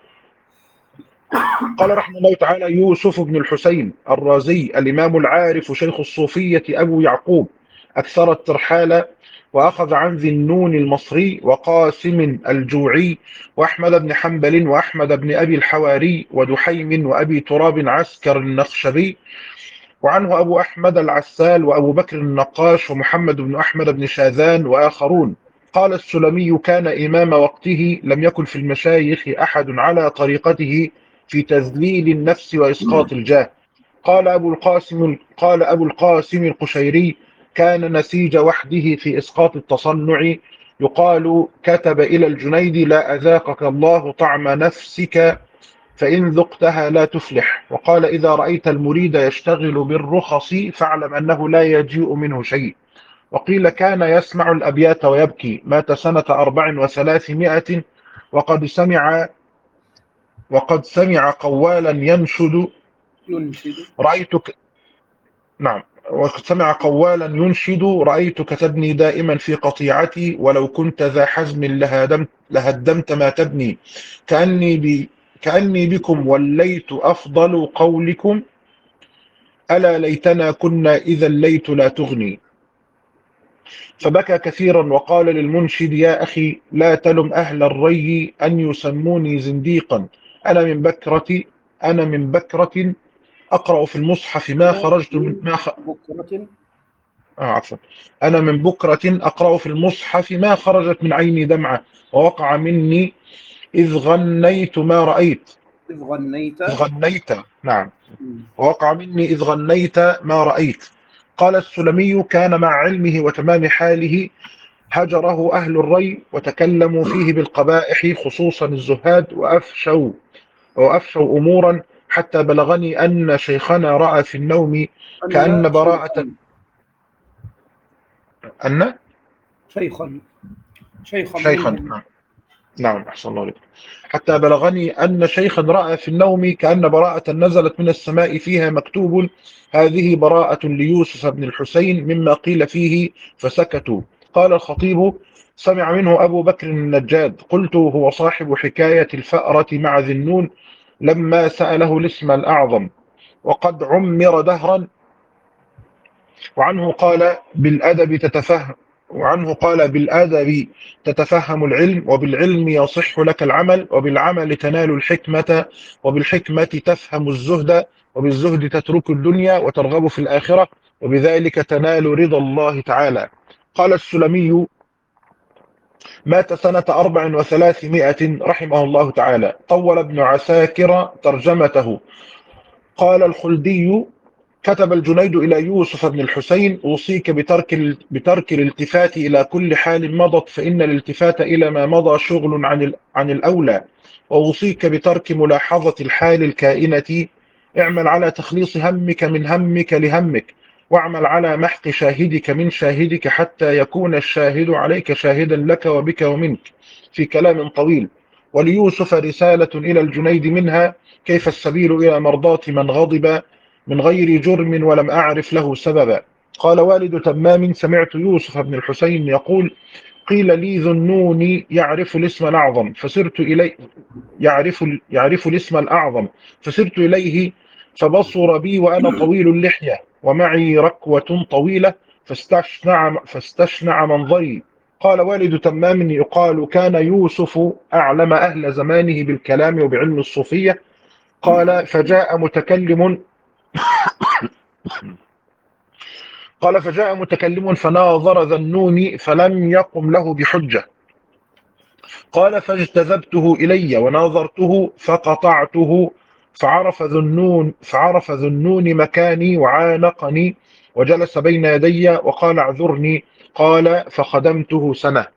قال رحمه الله تعالى: يوسف بن الحسين الرازي الإمام العارف شيخ الصوفية أبو يعقوب، أكثر الترحال، وأخذ عن ذي النون المصري وقاسم الجوعي وأحمد بن حنبل وأحمد بن أبي الحواري ودحيم وأبي تراب عسكر النخشبي. وعنه أبو أحمد العسال وأبو بكر النقاش ومحمد بن أحمد بن شاذان وآخرون. قال السلمي: كان إمام وقته، لم يكن في المشايخ أحد على طريقته في تذليل النفس وإسقاط الجاه. قال أبو القاسم قال أبو القاسم القشيري: كان نسيج وحده في إسقاط التصنع، يقال: كتب إلى الجنيد: لا أذاقك الله طعم نفسك فإن ذقتها لا تفلح. وقال: إذا رأيت المريد يشتغل بالرخص فاعلم أنه لا يجيء منه شيء. وقيل: كان يسمع الأبيات ويبكي. مات سنة أربع وثلاثمائة وقد سمع وقد سمع قوالا ينشد ينشد رأيتك نعم وقد سمع قوالا ينشد: رأيتك تبني دائما في قطيعتي، ولو كنت ذا حزم لهدمت, لهدمت ما تبني. كأني, ب... كأني بكم وليت أفضل قولكم، ألا ليتنا كنا إذا الليت لا تغني. فبكى كثيرا وقال للمنشد: يا أخي لا تلم أهل الري أن يسموني زنديقا، أنا من بكرة أنا من بكرة أقرأ في المصحف ما خرجت من ما خ... بكرة آه عفوا أنا من بكرة أقرأ في المصحف ما خرجت من عيني دمعة، ووقع مني إذ غنيت ما رأيت إذ غنيت إذ غنيت نعم ووقع مني إذ غنيت ما رأيت. قال السلمي: كان مع علمه وتمام حاله هجره أهل الري وتكلموا فيه بالقبائح، خصوصا الزهاد، وأفشوا وأفشوا أمورا، حتى بلغني أن شيخنا رأى في النوم كأن براءة أن شيخا شيخا شيخا منهم. نعم نعم أحسن الله عليك. حتى بلغني أن شيخا رأى في النوم كأن براءة نزلت من السماء فيها مكتوب: هذه براءة ليوسف بن الحسين، مما قيل فيه، فسكتوا. قال الخطيب: سمع منه أبو بكر النجاد. قلت: هو صاحب حكاية الفأرة مع ذي النون لما سأله الاسم الأعظم، وقد عمر دهرا. وعنه قال: بالأدب تتفهم وعنه قال بالأدب تتفهم العلم، وبالعلم يصح لك العمل، وبالعمل تنال الحكمة، وبالحكمة تفهم الزهد، وبالزهد تترك الدنيا وترغب في الآخرة، وبذلك تنال رضا الله تعالى. قال السلمي: مات سنة أربع وثلاثمائة رحمه الله تعالى. طول ابن عساكر ترجمته. قال الخلدي: كتب الجنيد إلى يوسف بن الحسين: أوصيك بترك بترك الالتفات إلى كل حال مضت، فإن الالتفات إلى ما مضى شغل عن عن الأولى، وأوصيك بترك ملاحظة الحال الكائنة. اعمل على تخليص همك من همك لهمك، واعمل على محق شاهدك من شاهدك، حتى يكون الشاهد عليك شاهدا لك وبك ومنك، في كلام طويل. وليوسف رسالة إلى الجنيد منها: كيف السبيل إلى مرضاة من غضب من غير جرم ولم أعرف له سببا. قال والد تمام: سمعت يوسف بن الحسين يقول: قيل لي ذنون يعرف الاسم الأعظم فسرت إليه يعرف يعرف الاسم الأعظم فسرت إليه، فبصر بي وأنا طويل اللحية ومعي ركوة طويلة، فاستشنع فاستشنع منظري. قال والد تمام: يقال كان يوسف أعلم أهل زمانه بالكلام وبعلم الصوفية. قال فجاء متكلم قال فجاء متكلم فناظر ذنون فلم يقم له بحجة. قال فاجتذبته إلي وناظرته فقطعته، فعرف ذنون فعرف ذنون مكاني وعانقني وجلس بين يدي وقال: اعذرني. قال فخدمته سنة.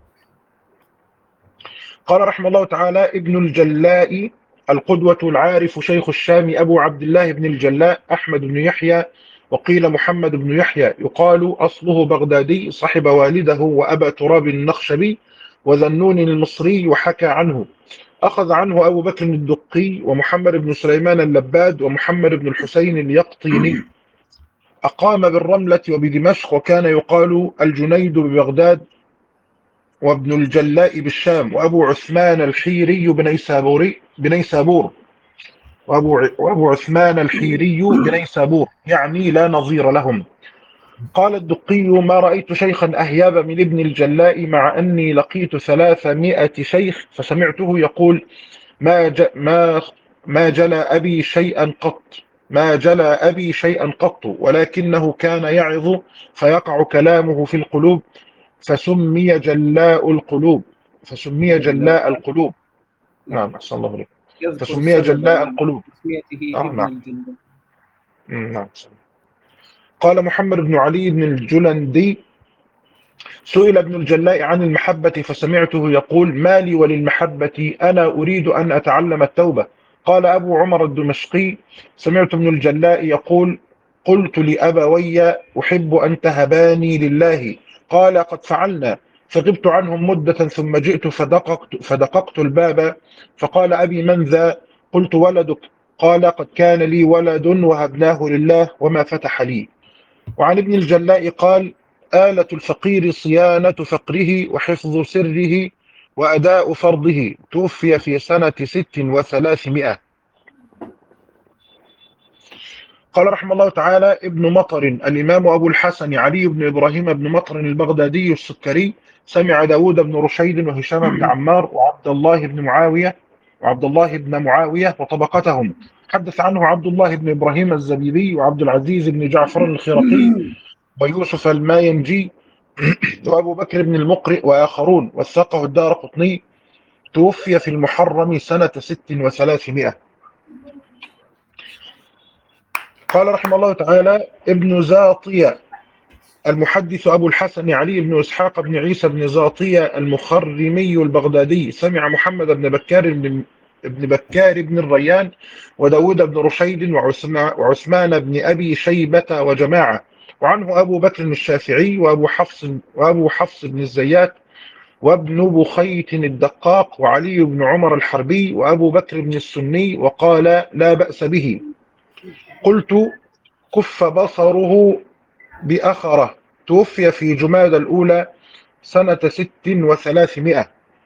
قال رحمه الله تعالى: ابن الجلاء القدوة العارف شيخ الشام أبو عبد الله بن الجلاء أحمد بن يحيى، وقيل محمد بن يحيى، يقال أصله بغدادي، صحب والده وأبا تراب النخشبي وذنون المصري، وحكى عنه. أخذ عنه أبو بكر الدقي ومحمد بن سليمان اللباد ومحمد بن الحسين اليقطيني. أقام بالرملة وبدمشق، وكان يقال الجنيد ببغداد، وابن الجلاء بالشام، وأبو عثمان الحيري بنيسابوري بنيسابور وأبو, وأبو عثمان الحيري بنيسابور، يعني لا نظير لهم. قال الدقي: ما رأيت شيخا أهياب من ابن الجلاء، مع أني لقيت ثلاثمائة شيخ، فسمعته يقول: ما ج... ما ما جلى أبي شيئا قط ما جلى أبي شيئا قط ولكنه كان يعظ فيقع كلامه في القلوب، فسمي جلاء القلوب فسمي جلاء القلوب نعم، أحسن الله عليك. يذكر فسمي السبب جلاء من القلوب. تسميته آه ابن نعم. الجلاء. نعم. قال محمد بن علي بن الجلندي: سئل ابن الجلاء عن المحبة فسمعته يقول: ما لي وللمحبة، أنا أريد أن أتعلم التوبة. قال أبو عمر الدمشقي: سمعت ابن الجلاء يقول: قلت لأبوي: أحب أن تهباني لله. قال: قد فعلنا. فغبت عنهم مدة ثم جئت فدققت, فدققت الباب، فقال أبي: من ذا؟ قلت: ولدك. قال: قد كان لي ولد وهبناه لله وما فتح لي. وعن ابن الجلاء قال: آلة الفقير صيانة فقره وحفظ سره وأداء فرضه. توفي في سنة ست وثلاثمائة. قال رحمه الله تعالى: ابن مطر الإمام أبو الحسن علي بن إبراهيم بن مطر البغدادي السكري، سمع داود بن رشيد وهشام بن عمار وعبد الله بن معاوية وعبد الله بن معاوية وطبقتهم. حدث عنه عبد الله بن إبراهيم الزبيبي وعبد العزيز بن جعفر الخرقي ويوسف الماينجي وأبو بكر بن المقرئ وآخرون، وثقه الدارقطني. توفي في المحرم سنة ست وثلاثمائة. قال رحمه الله تعالى: ابن زاطية المحدث أبو الحسن علي بن إسحاق بن عيسى بن زاطية المخرمي البغدادي، سمع محمد بن بكار بن ابن بكار بن الريان وداود بن رشيد وعثمان بن أبي شيبة وجماعة. وعنه أبو بكر الشافعي وأبو حفص وأبو حفص بن الزيات وابن بخيت الدقاق وعلي بن عمر الحربي وأبو بكر بن السني، وقال: لا بأس به. قلت: كف بصره بأخرة. توفي في جماد الأولى سنة ست وثلاثمائة.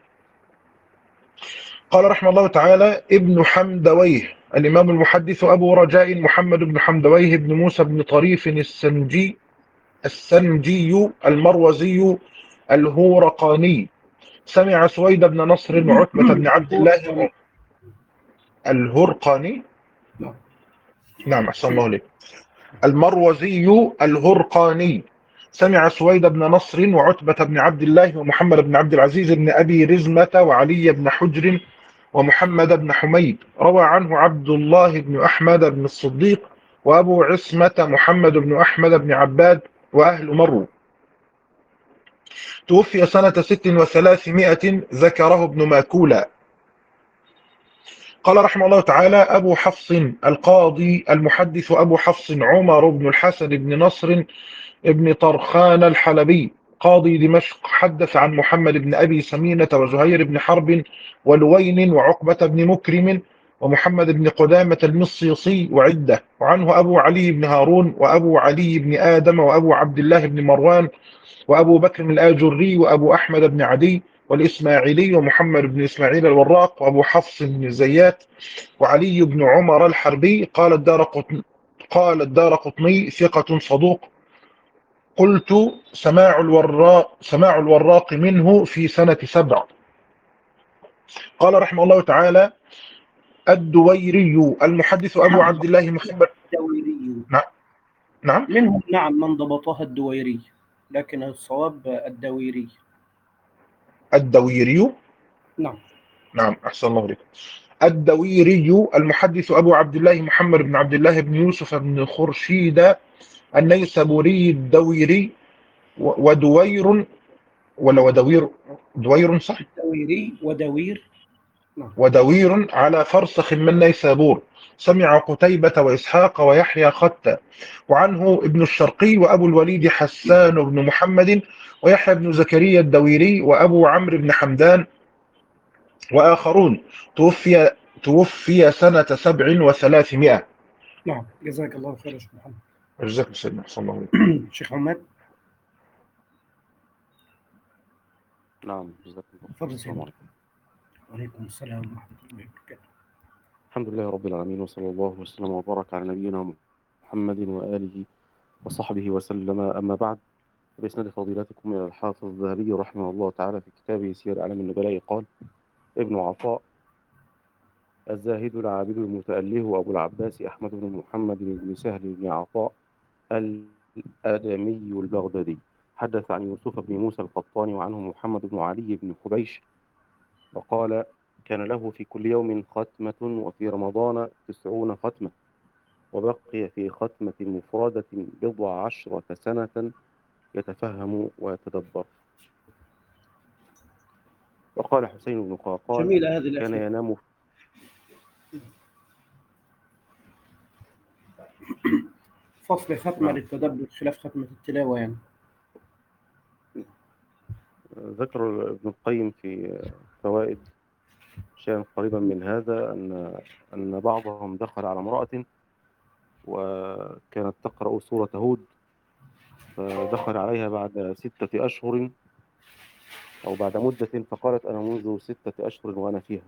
قال رحمه الله تعالى: ابن حمدويه الإمام المحدث أبو رجاء محمد بن حمدويه بن موسى بن طريف السنجي السنجي المروزي الهورقاني، سمع سويد بن نصر وعتبة بن عبد الله الهرقاني نعم أحسن الله عليك المروزي الهرقاني، سمع سويد بن نصر وعتبة بن عبد الله ومحمد بن عبد العزيز بن أبي رزمة وعلي بن حجر ومحمد بن حميد. روى عنه عبد الله بن أحمد بن الصديق وأبو عصمة محمد بن أحمد بن عباد وأهل مرو. توفي سنة ست وثلاثمائة، ذكره ابن ماكولة. قال رحمه الله تعالى: أبو حفص القاضي المحدث أبو حفص عمر بن الحسن بن نصر ابن طرخان الحلبي قاضي دمشق، حدث عن محمد بن أبي سمينة وزهير بن حرب ولوين وعقبة بن مكرم ومحمد بن قدامة المصيصي وعدة. وعنه أبو علي بن هارون وأبو علي بن آدم وأبو عبد الله بن مروان وأبو بكر الآجري وأبو أحمد بن عدي والإسماعيلي ومحمد بن إسماعيل الوراق وأبو حفص بن زيات وعلي بن عمر الحربي. قال الدار قطن قال الدار قطني: ثقة صدوق. قلت: سماع الوراق سماع الوراق منه في سنة سبع. قال رحمه الله تعالى: الدويري المحدث أبو عبد الله محمد. الدويري نعم نعم منهم نعم من ضبطها الدويري، لكن الصواب الدويري. الدويري نعم نعم أحسن الله عليكم. الدويري المحدث أبو عبد الله محمد بن عبد الله بن يوسف بن خرشيد النيسابوري الدويري ودوير ولا ودوير دوير صح الدويري ودوير. نعم ودوير على فرسخ من نيسابور. سمع قتيبة وإسحاق ويحيى خت. وعنه ابن الشرقي وأبو الوليد حسان بن محمد ويحيى بن زكريا الدويري وأبو عمرو بن حمدان وآخرون. توفي توفي سنة سبع وثلاثمائة. نعم جزاك الله خير يا شيخ محمد. جزاكم سيدنا صلى الله عليه وسلم. شيخ حماد. نعم جزاكم الله. تفضل السلام سيدنا. عليكم. وعليكم السلام ورحمة الله وبركاته. الحمد لله رب العالمين، وصلى الله وسلم وبارك على نبينا محمد وآله وصحبه وسلم. أما بعد، بإسناد فضيلتكم إلى الحافظ الذهبي رحمه الله تعالى في كتابه سير أعلام النبلاء قال ابن عطاء: الزاهد العابد المتأله أبو العباس أحمد بن محمد بن سهل بن عطاء الآدمي البغدادي حدث عن يوسف بن موسى القطاني وعنه محمد بن علي بن حبيش وقال: كان له في كل يوم ختمة، وفي رمضان تسعون ختمة، وبقي في ختمة مفردة بضع عشرة سنة يتفهم ويتدبر. وقال حسين بن قعقاع: جميلة هذه كان الأشياء. ينام فصل ختمة للتدبر خلاف ختمة التلاوة يعني. ذكر ابن القيم في فوائد شيئا قريبا من هذا، أن أن بعضهم دخل على امرأة وكانت تقرأ سورة هود، فدخل عليها بعد ستة أشهر أو بعد مدة، فقالت: أنا منذ ستة أشهر وأنا فيها.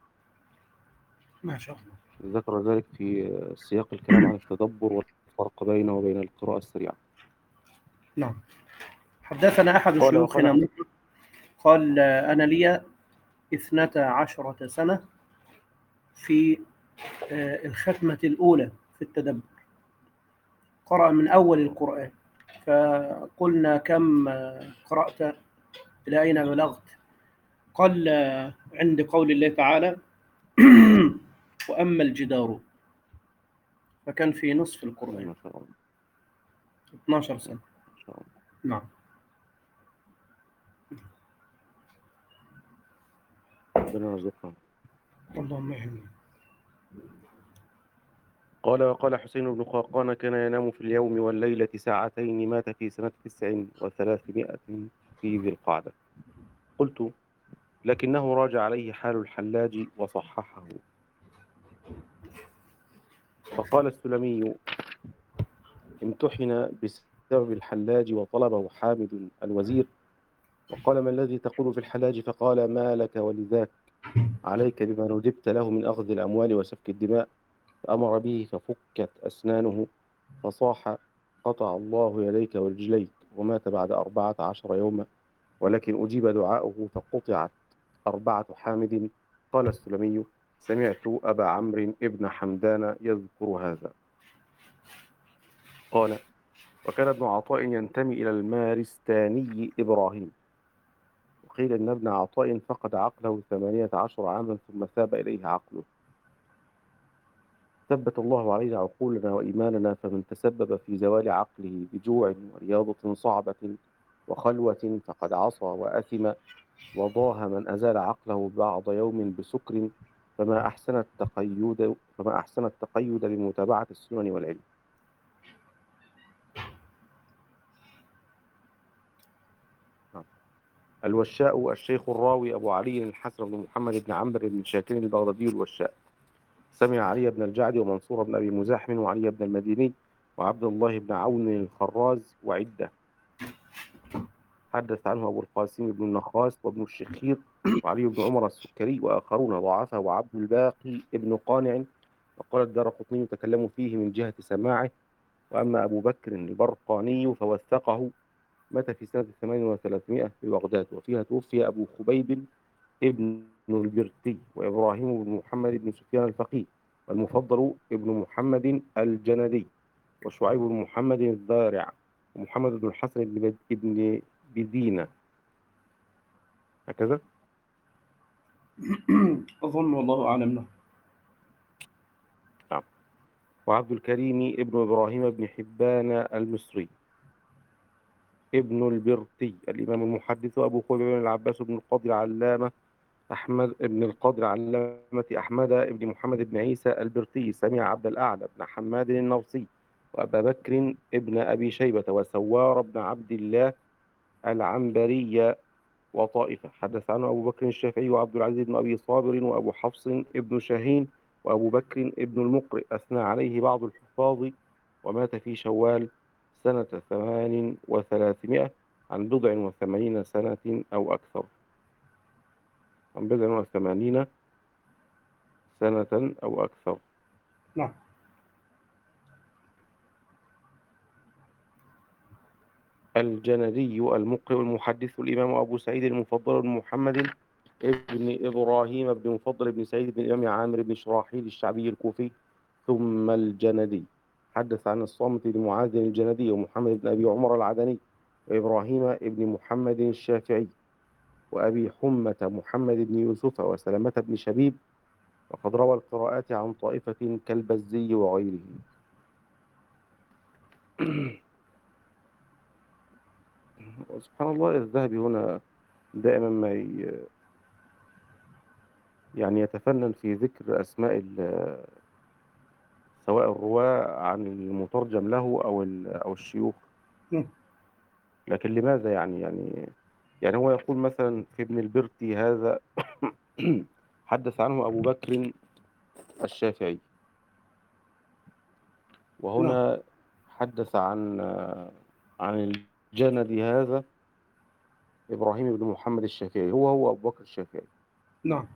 ما شاء الله. ذكر ذلك في سياق الكلام عن التدبر والفرق بينه وبين القراءة السريعة. نعم. حدثنا أحد قال شيوخنا وقال قال: أنا لي اثنتا عشرة سنة في آه، الختمة الأولى في التدبر، قرأ من أول القرآن، فقلنا: كم آه، قرأت؟ إلى أين بلغت؟ قال: آه، عند قول الله تعالى: وأما الجدار، فكان في نصف القرآن. ما شاء الله. اثنتا عشرة سنة. ما شاء الله. نعم. ربنا يرزقنا. اللهم آمين. قال وقال حسين بن قعقان: كان ينام في اليوم والليلة ساعتين، مات في سنة تسع وثلاثمائة في ذي القعدة. قلت: لكنه راجع عليه حال الحلاج وصححه. فقال السلمي: امتحن بسبب الحلاج وطلبه حامد الوزير، وقال: ما الذي تقول في الحلاج؟ فقال: ما لك ولذاك، عليك بما ندبت له من أخذ الأموال وسفك الدماء. فأمر به ففكت أسنانه، فصاح: قطع الله يديك ورجليك، ومات بعد أربعة عشر يوما، ولكن أجيب دعاؤه فقطعت أربعة حامد. قال السلمي: سمعت أبا عمرو ابن حمدان يذكر هذا. قال: وكان ابن عطاء ينتمي إلى المارستاني إبراهيم، وقيل إن ابن عطاء فقد عقله ثمانية عشر عاما ثم ثاب إليه عقله. ثبت الله علينا عقولنا وإيماننا، فمن تسبب في زوال عقله بجوع ورياضة صعبة وخلوة فقد عصى وأثم، وضاه من أزال عقله بعض يوم بسكر، فما أحسن التقيد فما أحسن التقيد بمتابعة السنن والعلم. الوشاء الشيخ الراوي أبو علي الحسن بن محمد بن عمرو بن شاكر البغدادي الوشاء، سمع علي بن الجعد ومنصور بن أبي مزاحم وعلي بن المديني وعبد الله بن عون الخراز وعدة. حدث عنه أبو القاسم بن النخاس وابن الشخير وعلي بن عمر السكري وآخرون ضعفه، وعبد الباقي ابن قانع، وقال الدارقطني تكلموا فيه من جهة سماعه. وأما أبو بكر البرقاني فوثقه، مات في سنة ثمان وثلاثمائة في بغداد، وفيها توفي أبو خبيب ابن البرتي وإبراهيم بن محمد بن سفيان الفقيه، والمفضل ابن محمد الجندي، وشعيب بن محمد الضارع، ومحمد بن الحسن بن ابن بدينة. هكذا أظن والله أعلم. نعم. وعبد الكريم ابن إبراهيم بن حبان المصري ابن البرتي الإمام المحدث، أبو خبيب بن العباس بن القاضي العلامة أحمد ابن القاضي العلامة أحمد ابن محمد بن عيسى البرتي، سمع عبد الأعلى بن حماد النوصي وأبا بكر ابن أبي شيبة وسوار بن عبد الله العنبري وطائفة. حدث عنه أبو بكر الشافعي وعبد العزيز بن أبي صابر وأبو حفص ابن شاهين وأبو بكر ابن المقرئ، أثنى عليه بعض الحفاظ، ومات في شوال سنة ثمان وثلاثمائة عن بضع وثمانين سنة أو أكثر عن بضع وثمانين سنة أو أكثر. نعم. الجندي المقرئ المحدث الإمام أبو سعيد المفضل بن محمد ابن إبراهيم بن مفضل بن سعيد بن الإمام عامر بن شراحيل الشعبي الكوفي ثم الجندي. حدث عن الصامت بن معاذ الجندي ومحمد بن أبي عمر العدني وإبراهيم بن محمد الشافعي وأبي حمة محمد بن يوسف وسلمة بن شبيب، وقد روى القراءات عن طائفة كالبزي وغيره. سبحان الله، الذهبي هنا دائما ما يعني يتفنن في ذكر أسماء سواء الرواة عن المترجم له أو أو الشيوخ. لكن لماذا يعني يعني يعني هو يقول مثلا في ابن البرتي هذا حدث عنه أبو بكر الشافعي، وهنا حدث عن عن الجندي هذا إبراهيم بن محمد الشافعي، هو هو أبو بكر الشافعي. نعم.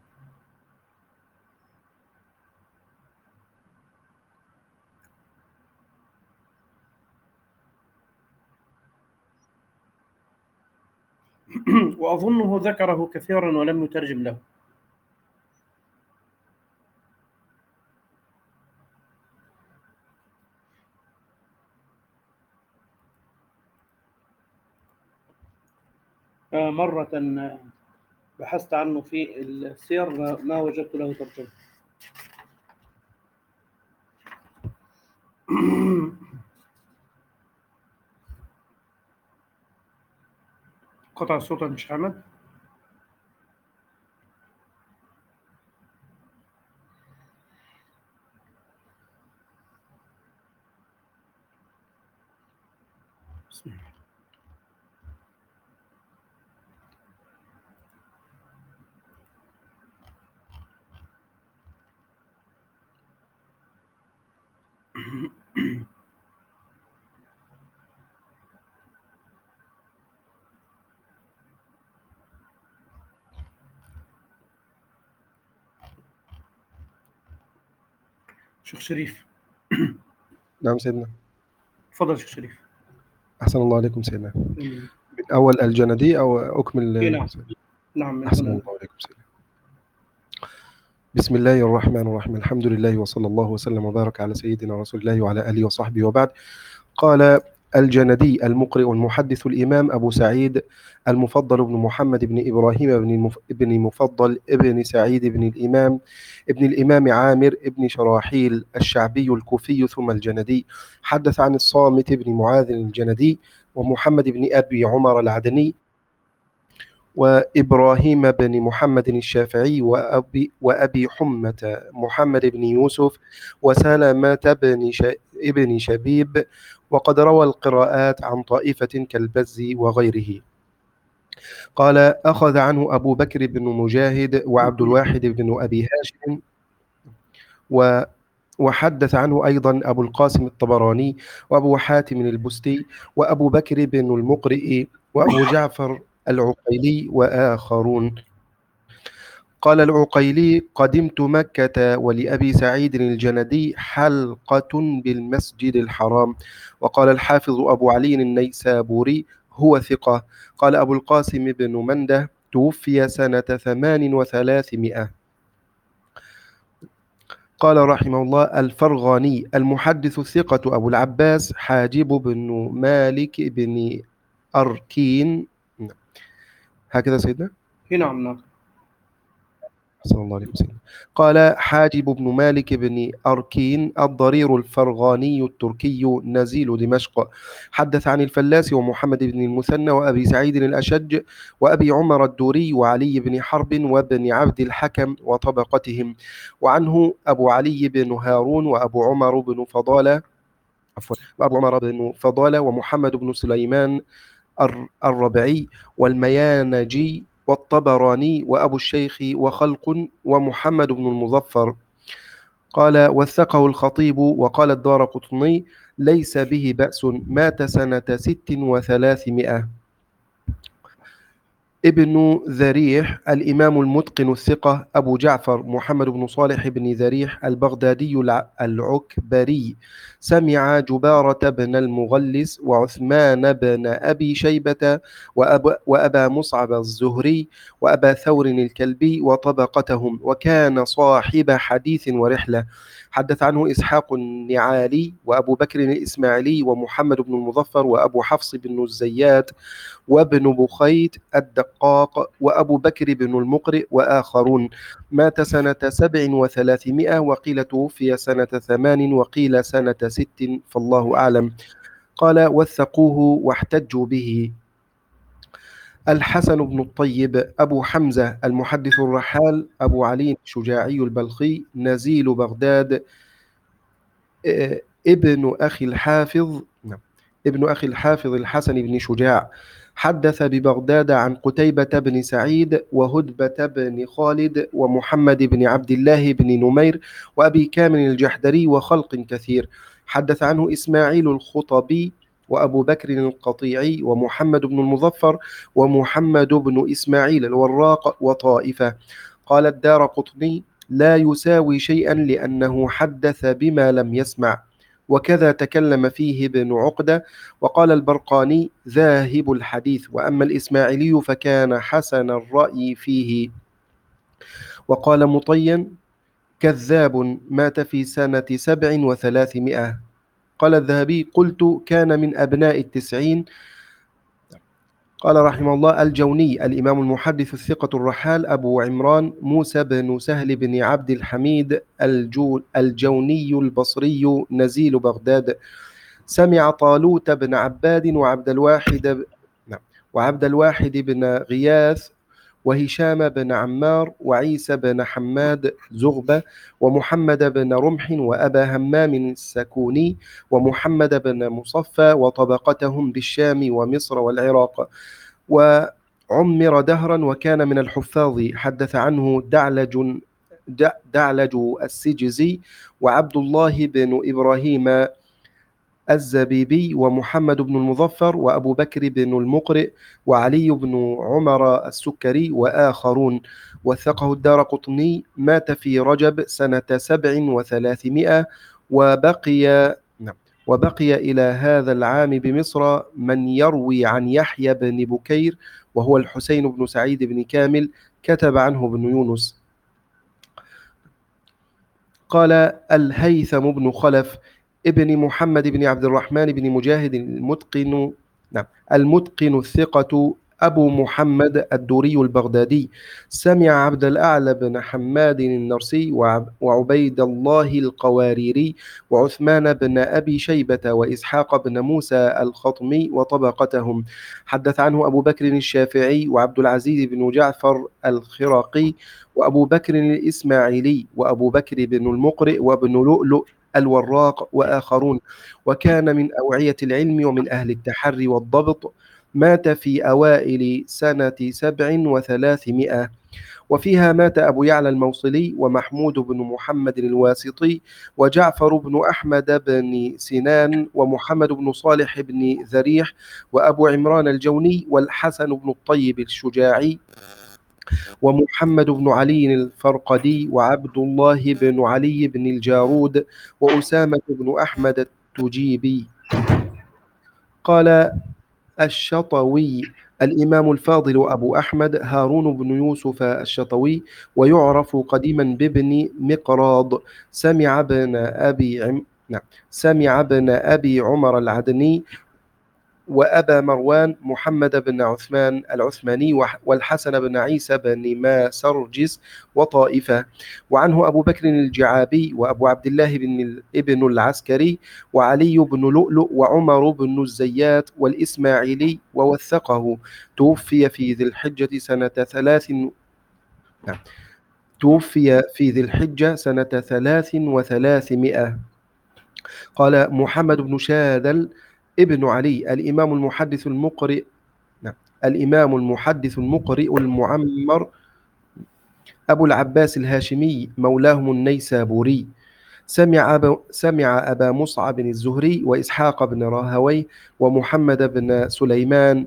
وأظنه ذكره كثيرا ولم يترجم له. مرة بحثت عنه في السير ما وجدت له ترجمة. قطع الصوت يا شيخ أحمد. بسم الله. شيخ شريف. نعم سيدنا. تفضل شيخ شريف. أحسن الله عليكم سيدنا. أول الجندي أو أكمل؟ نعم. نعم. أحسن الله عليكم سيدنا. بسم الله الرحمن الرحيم، الحمد لله وصلى الله وسلم وبارك على سيدنا رسول الله وعلى آله وصحبه وبعد. قال الجندي المقرئ المحدث الإمام أبو سعيد المفضل بن محمد بن إبراهيم بن المف... بن مفضل ابن سعيد بن الإمام ابن الإمام عامر ابن شراحيل الشعبي الكوفي ثم الجندي. حدث عن الصامت بن معاذ الجندي ومحمد بن أبي عمر العدني وإبراهيم بن محمد الشافعي وأبي, وأبي حمة محمد بن يوسف وسلمة بن, ش... ابن شبيب، وقد روى القراءات عن طائفة كالبز وغيره. قال أخذ عنه أبو بكر بن مجاهد وعبد الواحد بن أبي هاشم و وحدث عنه أيضا أبو القاسم الطبراني وأبو حاتم البستي وأبو بكر بن المقرئ وأبو جعفر العقيلي وآخرون. قال العقيلي: قدمت مكة ولأبي سعيد الجندي حلقة بالمسجد الحرام. وقال الحافظ أبو علي النيسابوري: هو ثقة. قال أبو القاسم بن منده: توفي سنة ثمان وثلاثمائة. قال رحمه الله: الفرغاني المحدث الثقة أبو العباس حاجب بن مالك بن أركين. هكذا سيدنا؟ نعم نعم. صلى الله عليه وسلم. قال حاجب بن مالك بن أركين الضرير الفرغاني التركي نزيل دمشق. حدث عن الفلاس ومحمد بن المثنى وأبي سعيد الأشج وأبي عمر الدوري وعلي بن حرب وابن عبد الحكم وطبقتهم. وعنه أبو علي بن هارون وأبو عمر بن فضالة عفوا وأبو عمر بن فضالة ومحمد بن سليمان الربعي والميانجي والطبراني وأبو الشيخ وخلق ومحمد بن المظفر. قال وثقه الخطيب. وقال الدارقطني: ليس به بأس، مات سنة ست وثلاثمائة. ابن ذريح الإمام المتقن الثقة أبو جعفر محمد بن صالح بن ذريح البغدادي العكبري سمع جبارة بن المغلس وعثمان بن أبي شيبة وأبا, وأبا مصعب الزهري وأبا ثور الكلبي وطبقتهم، وكان صاحب حديث ورحلة. حدث عنه إسحاق النعالي وأبو بكر الإسماعيلي ومحمد بن المظفر وأبو حفص بن الزيات وابن بخيت الدقاق وأبو بكر بن المقرئ وآخرون. مات سنة سبع وثلاثمائة، وقيل توفي سنة ثمان وقيل سنة ست، فالله أعلم. قال وثقوه واحتجوا به. الحسن بن الطيب أبو حمزة المحدث الرحال أبو علي الشجاعي البلخي نزيل بغداد ابن أخي الحافظ ابن أخي الحافظ الحسن بن شجاع. حدث ببغداد عن قتيبة بن سعيد وهدبة بن خالد ومحمد بن عبد الله بن نمير وأبي كامل الجحدري وخلق كثير. حدث عنه إسماعيل الخطبي وأبو بكر القطيعي ومحمد بن المظفر ومحمد بن إسماعيل الوراق وطائفة. قال الدارقطني: لا يساوي شيئا لأنه حدث بما لم يسمع. وكذا تكلم فيه ابن عقدة. وقال البرقاني: ذاهب الحديث، وأما الإسماعيلي فكان حسن الرأي فيه. وقال مطين: كذاب، مات في سنة سبع وثلاثمائة. قال الذهبي: قلت كان من أبناء التسعين. قال رحمه الله: الجوني الإمام المحدث الثقة الرحال أبو عمران موسى بن سهل بن عبد الحميد الجوني البصري نزيل بغداد. سمع طالوت بن عباد وعبد الواحد وعبد الواحد بن غياث وهشام بن عمار وعيسى بن حماد زغبة ومحمد بن رمح وأبا همام السكوني ومحمد بن مصفى وطبقتهم بالشام ومصر والعراق، وعمر دهرا وكان من الحفاظ. حدث عنه دعلج دعلج السجزي وعبد الله بن إبراهيم الزبيبي ومحمد بن المظفر وأبو بكر بن المقرئ وعلي بن عمر السكري وآخرون. وثقه الدارقطني. مات في رجب سنة سبع وثلاثمائة. وبقي وبقي إلى هذا العام بمصر من يروي عن يحيى بن بكير وهو الحسين بن سعيد بن كامل، كتب عنه ابن يونس. قال الهيثم بن خلف ابن محمد بن عبد الرحمن بن مجاهد المتقن نعم المتقن الثقة أبو محمد الدوري البغدادي سمع عبد الأعلى بن حماد النرسي وعب وعبيد الله القواريري وعثمان بن أبي شيبة وإسحاق بن موسى الخطمي وطبقتهم. حدث عنه أبو بكر الشافعي وعبد العزيز بن جعفر الخرقي وأبو بكر الإسماعيلي وأبو بكر بن المقرئ وابن لؤلؤ الوراق وآخرون، وكان من أوعية العلم ومن أهل التحري والضبط. مات في أوائل سنة سبع وثلاثمائة، وفيها مات أبو يعلى الموصلي ومحمود بن محمد الواسطي وجعفر بن أحمد بن سنان ومحمد بن صالح بن ذريح وأبو عمران الجوني والحسن بن الطيب الشجاعي ومحمد بن علي الفرقدي وعبد الله بن علي بن الجارود وأسامة بن أحمد التجيبي. قال الشطوي الإمام الفاضل أبو أحمد هارون بن يوسف الشطوي، ويعرف قديما بابن مقراض، سمع ابن أبي عم... نعم. سمع ابن أبي عمر العدني وأبا مروان محمد بن عثمان العثماني والحسن بن عيسى بن ماسرجس وطائفة. وعنه أبو بكر الجعابي وأبو عبد الله بن ابن العسكري وعلي بن لؤلؤ وعمر بن الزيات والإسماعيلي ووثقه. توفي في ذي الحجة سنة ثلاث نعم. توفي في ذي الحجة سنة ثلاث وثلاثمائة. قال محمد بن شاذل ابن علي الإمام المحدث المقرئ نعم. الإمام المحدث المقرئ المعمر أبو العباس الهاشمي مولاهم النيسابوري، سمع أبا, سمع أبا مصعب الزهري وإسحاق بن راهوي ومحمد بن سليمان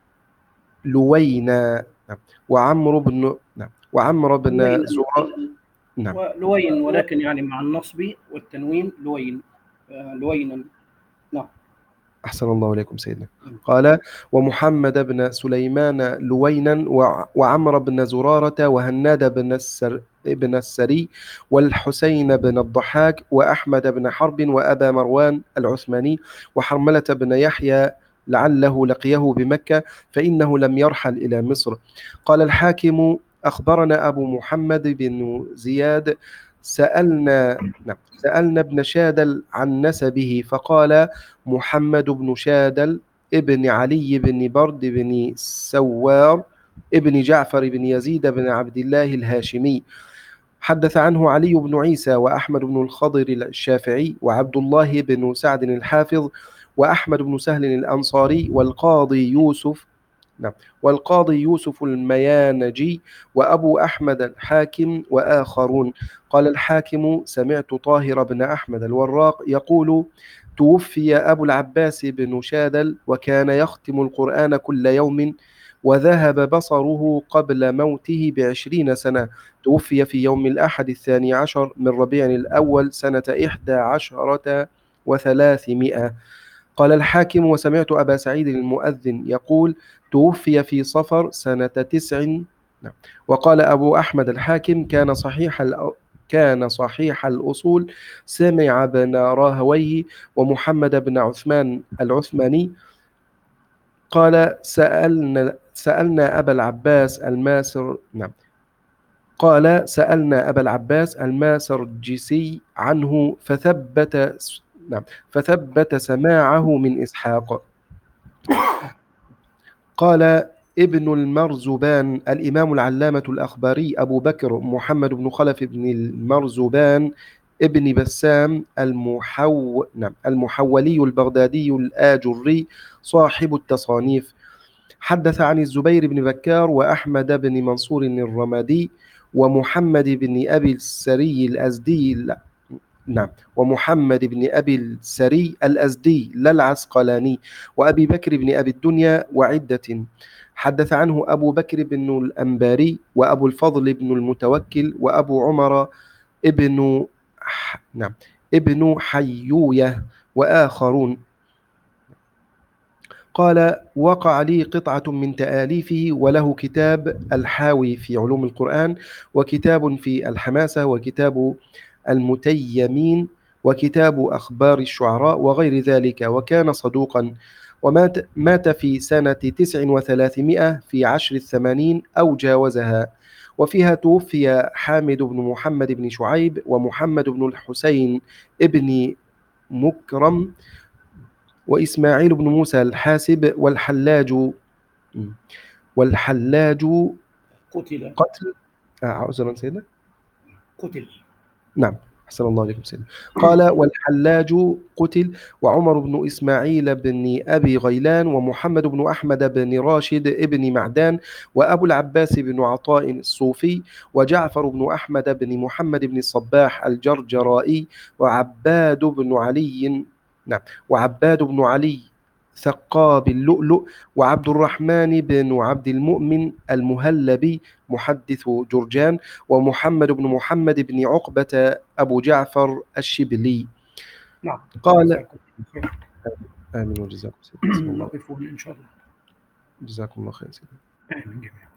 لوينا نعم. وعمرو بن نعم. وعمر بن زرار نعم. لوين ولكن يعني مع النصب والتنوين لوين لوينا نعم. أحسن الله إليكم سيدنا. قال ومحمد بن سليمان لوينا وعمر بن زرارة وهناد بن السر بن السري والحسين بن الضحاك وأحمد بن حرب وأبا مروان العثماني وحرملة بن يحيى لعله لقيه بمكة فإنه لم يرحل إلى مصر. قال الحاكم أخبرنا أبو محمد بن زياد سألنا نعم سألنا ابن شادل عن نسبه فقال محمد بن شادل ابن علي بن برد بن سوار ابن جعفر بن يزيد بن عبد الله الهاشمي. حدث عنه علي بن عيسى وأحمد بن الخضر الشافعي وعبد الله بن سعد الحافظ وأحمد بن سهل الأنصاري والقاضي يوسف نعم والقاضي يوسف الميانجي وأبو أحمد الحاكم وآخرون. قال الحاكم سمعت طاهر بن أحمد الوراق يقول توفي أبو العباس بن شادل وكان يختم القرآن كل يوم وذهب بصره قبل موته بعشرين سنة. توفي في يوم الأحد الثاني عشر من ربيع الأول سنة إحدى عشرة وثلاثمائة. قال الحاكم وسمعت أبا سعيد المؤذن يقول توفي في صفر سنة تسع. وقال أبو أحمد الحاكم كان صحيح كان صحيح الأصول، سمع بن راهويه ومحمد بن عثمان العثماني. قال سألنا سألنا أبا العباس الماسر نعم قال سألنا أبا العباس الماسرجسي عنه فثبت نعم فثبت سماعه من إسحاق. قال ابن المرزبان الإمام العلامة الأخباري أبو بكر محمد بن خلف بن المرزبان ابن بسام المحو... نعم المحولي البغدادي الآجري صاحب التصانيف. حدث عن الزبير بن بكار وأحمد بن منصور الرمادي ومحمد بن أبي السري الأزدي نعم ومحمد بن أبي السري الأزدي لا العسقلاني وأبي بكر بن أبي الدنيا وعدة. حدث عنه أبو بكر بن الأنباري وأبو الفضل بن المتوكل وأبو عمر ابن نعم ابن حيوية وآخرون. قال وقع لي قطعة من تآليفه وله كتاب الحاوي في علوم القرآن وكتاب في الحماسة وكتاب المتيمين وكتاب أخبار الشعراء وغير ذلك، وكان صدوقا، ومات مات في سنة تسع وثلاثمائة في عشر الثمانين أو جاوزها. وفيها توفي حامد بن محمد بن شعيب ومحمد بن الحسين ابن مكرم وإسماعيل بن موسى الحاسب والحلاج والحلاج قتل قتل آه، عذرا سيدنا قتل نعم أحسن الله عليكم سيدنا. قال والحلاج قتل، وعمر بن إسماعيل بن أبي غيلان، ومحمد بن أحمد بن راشد ابن معدان، وأبو العباس بن عطاء الصوفي، وجعفر بن أحمد بن محمد بن الصباح الجرجرائي، وعباد بن علي نعم وعباد بن علي ثقاب اللؤلؤ، وعبد الرحمن بن عبد المؤمن المهلبي محدث جرجان، ومحمد بن محمد بن عقبة أبو جعفر الشبلي. نعم. قال جزاكم الله خير. آمين وجزاكم سيدنا. نقف هنا إن شاء الله. جزاكم الله خير سيدنا. آمين جميعا.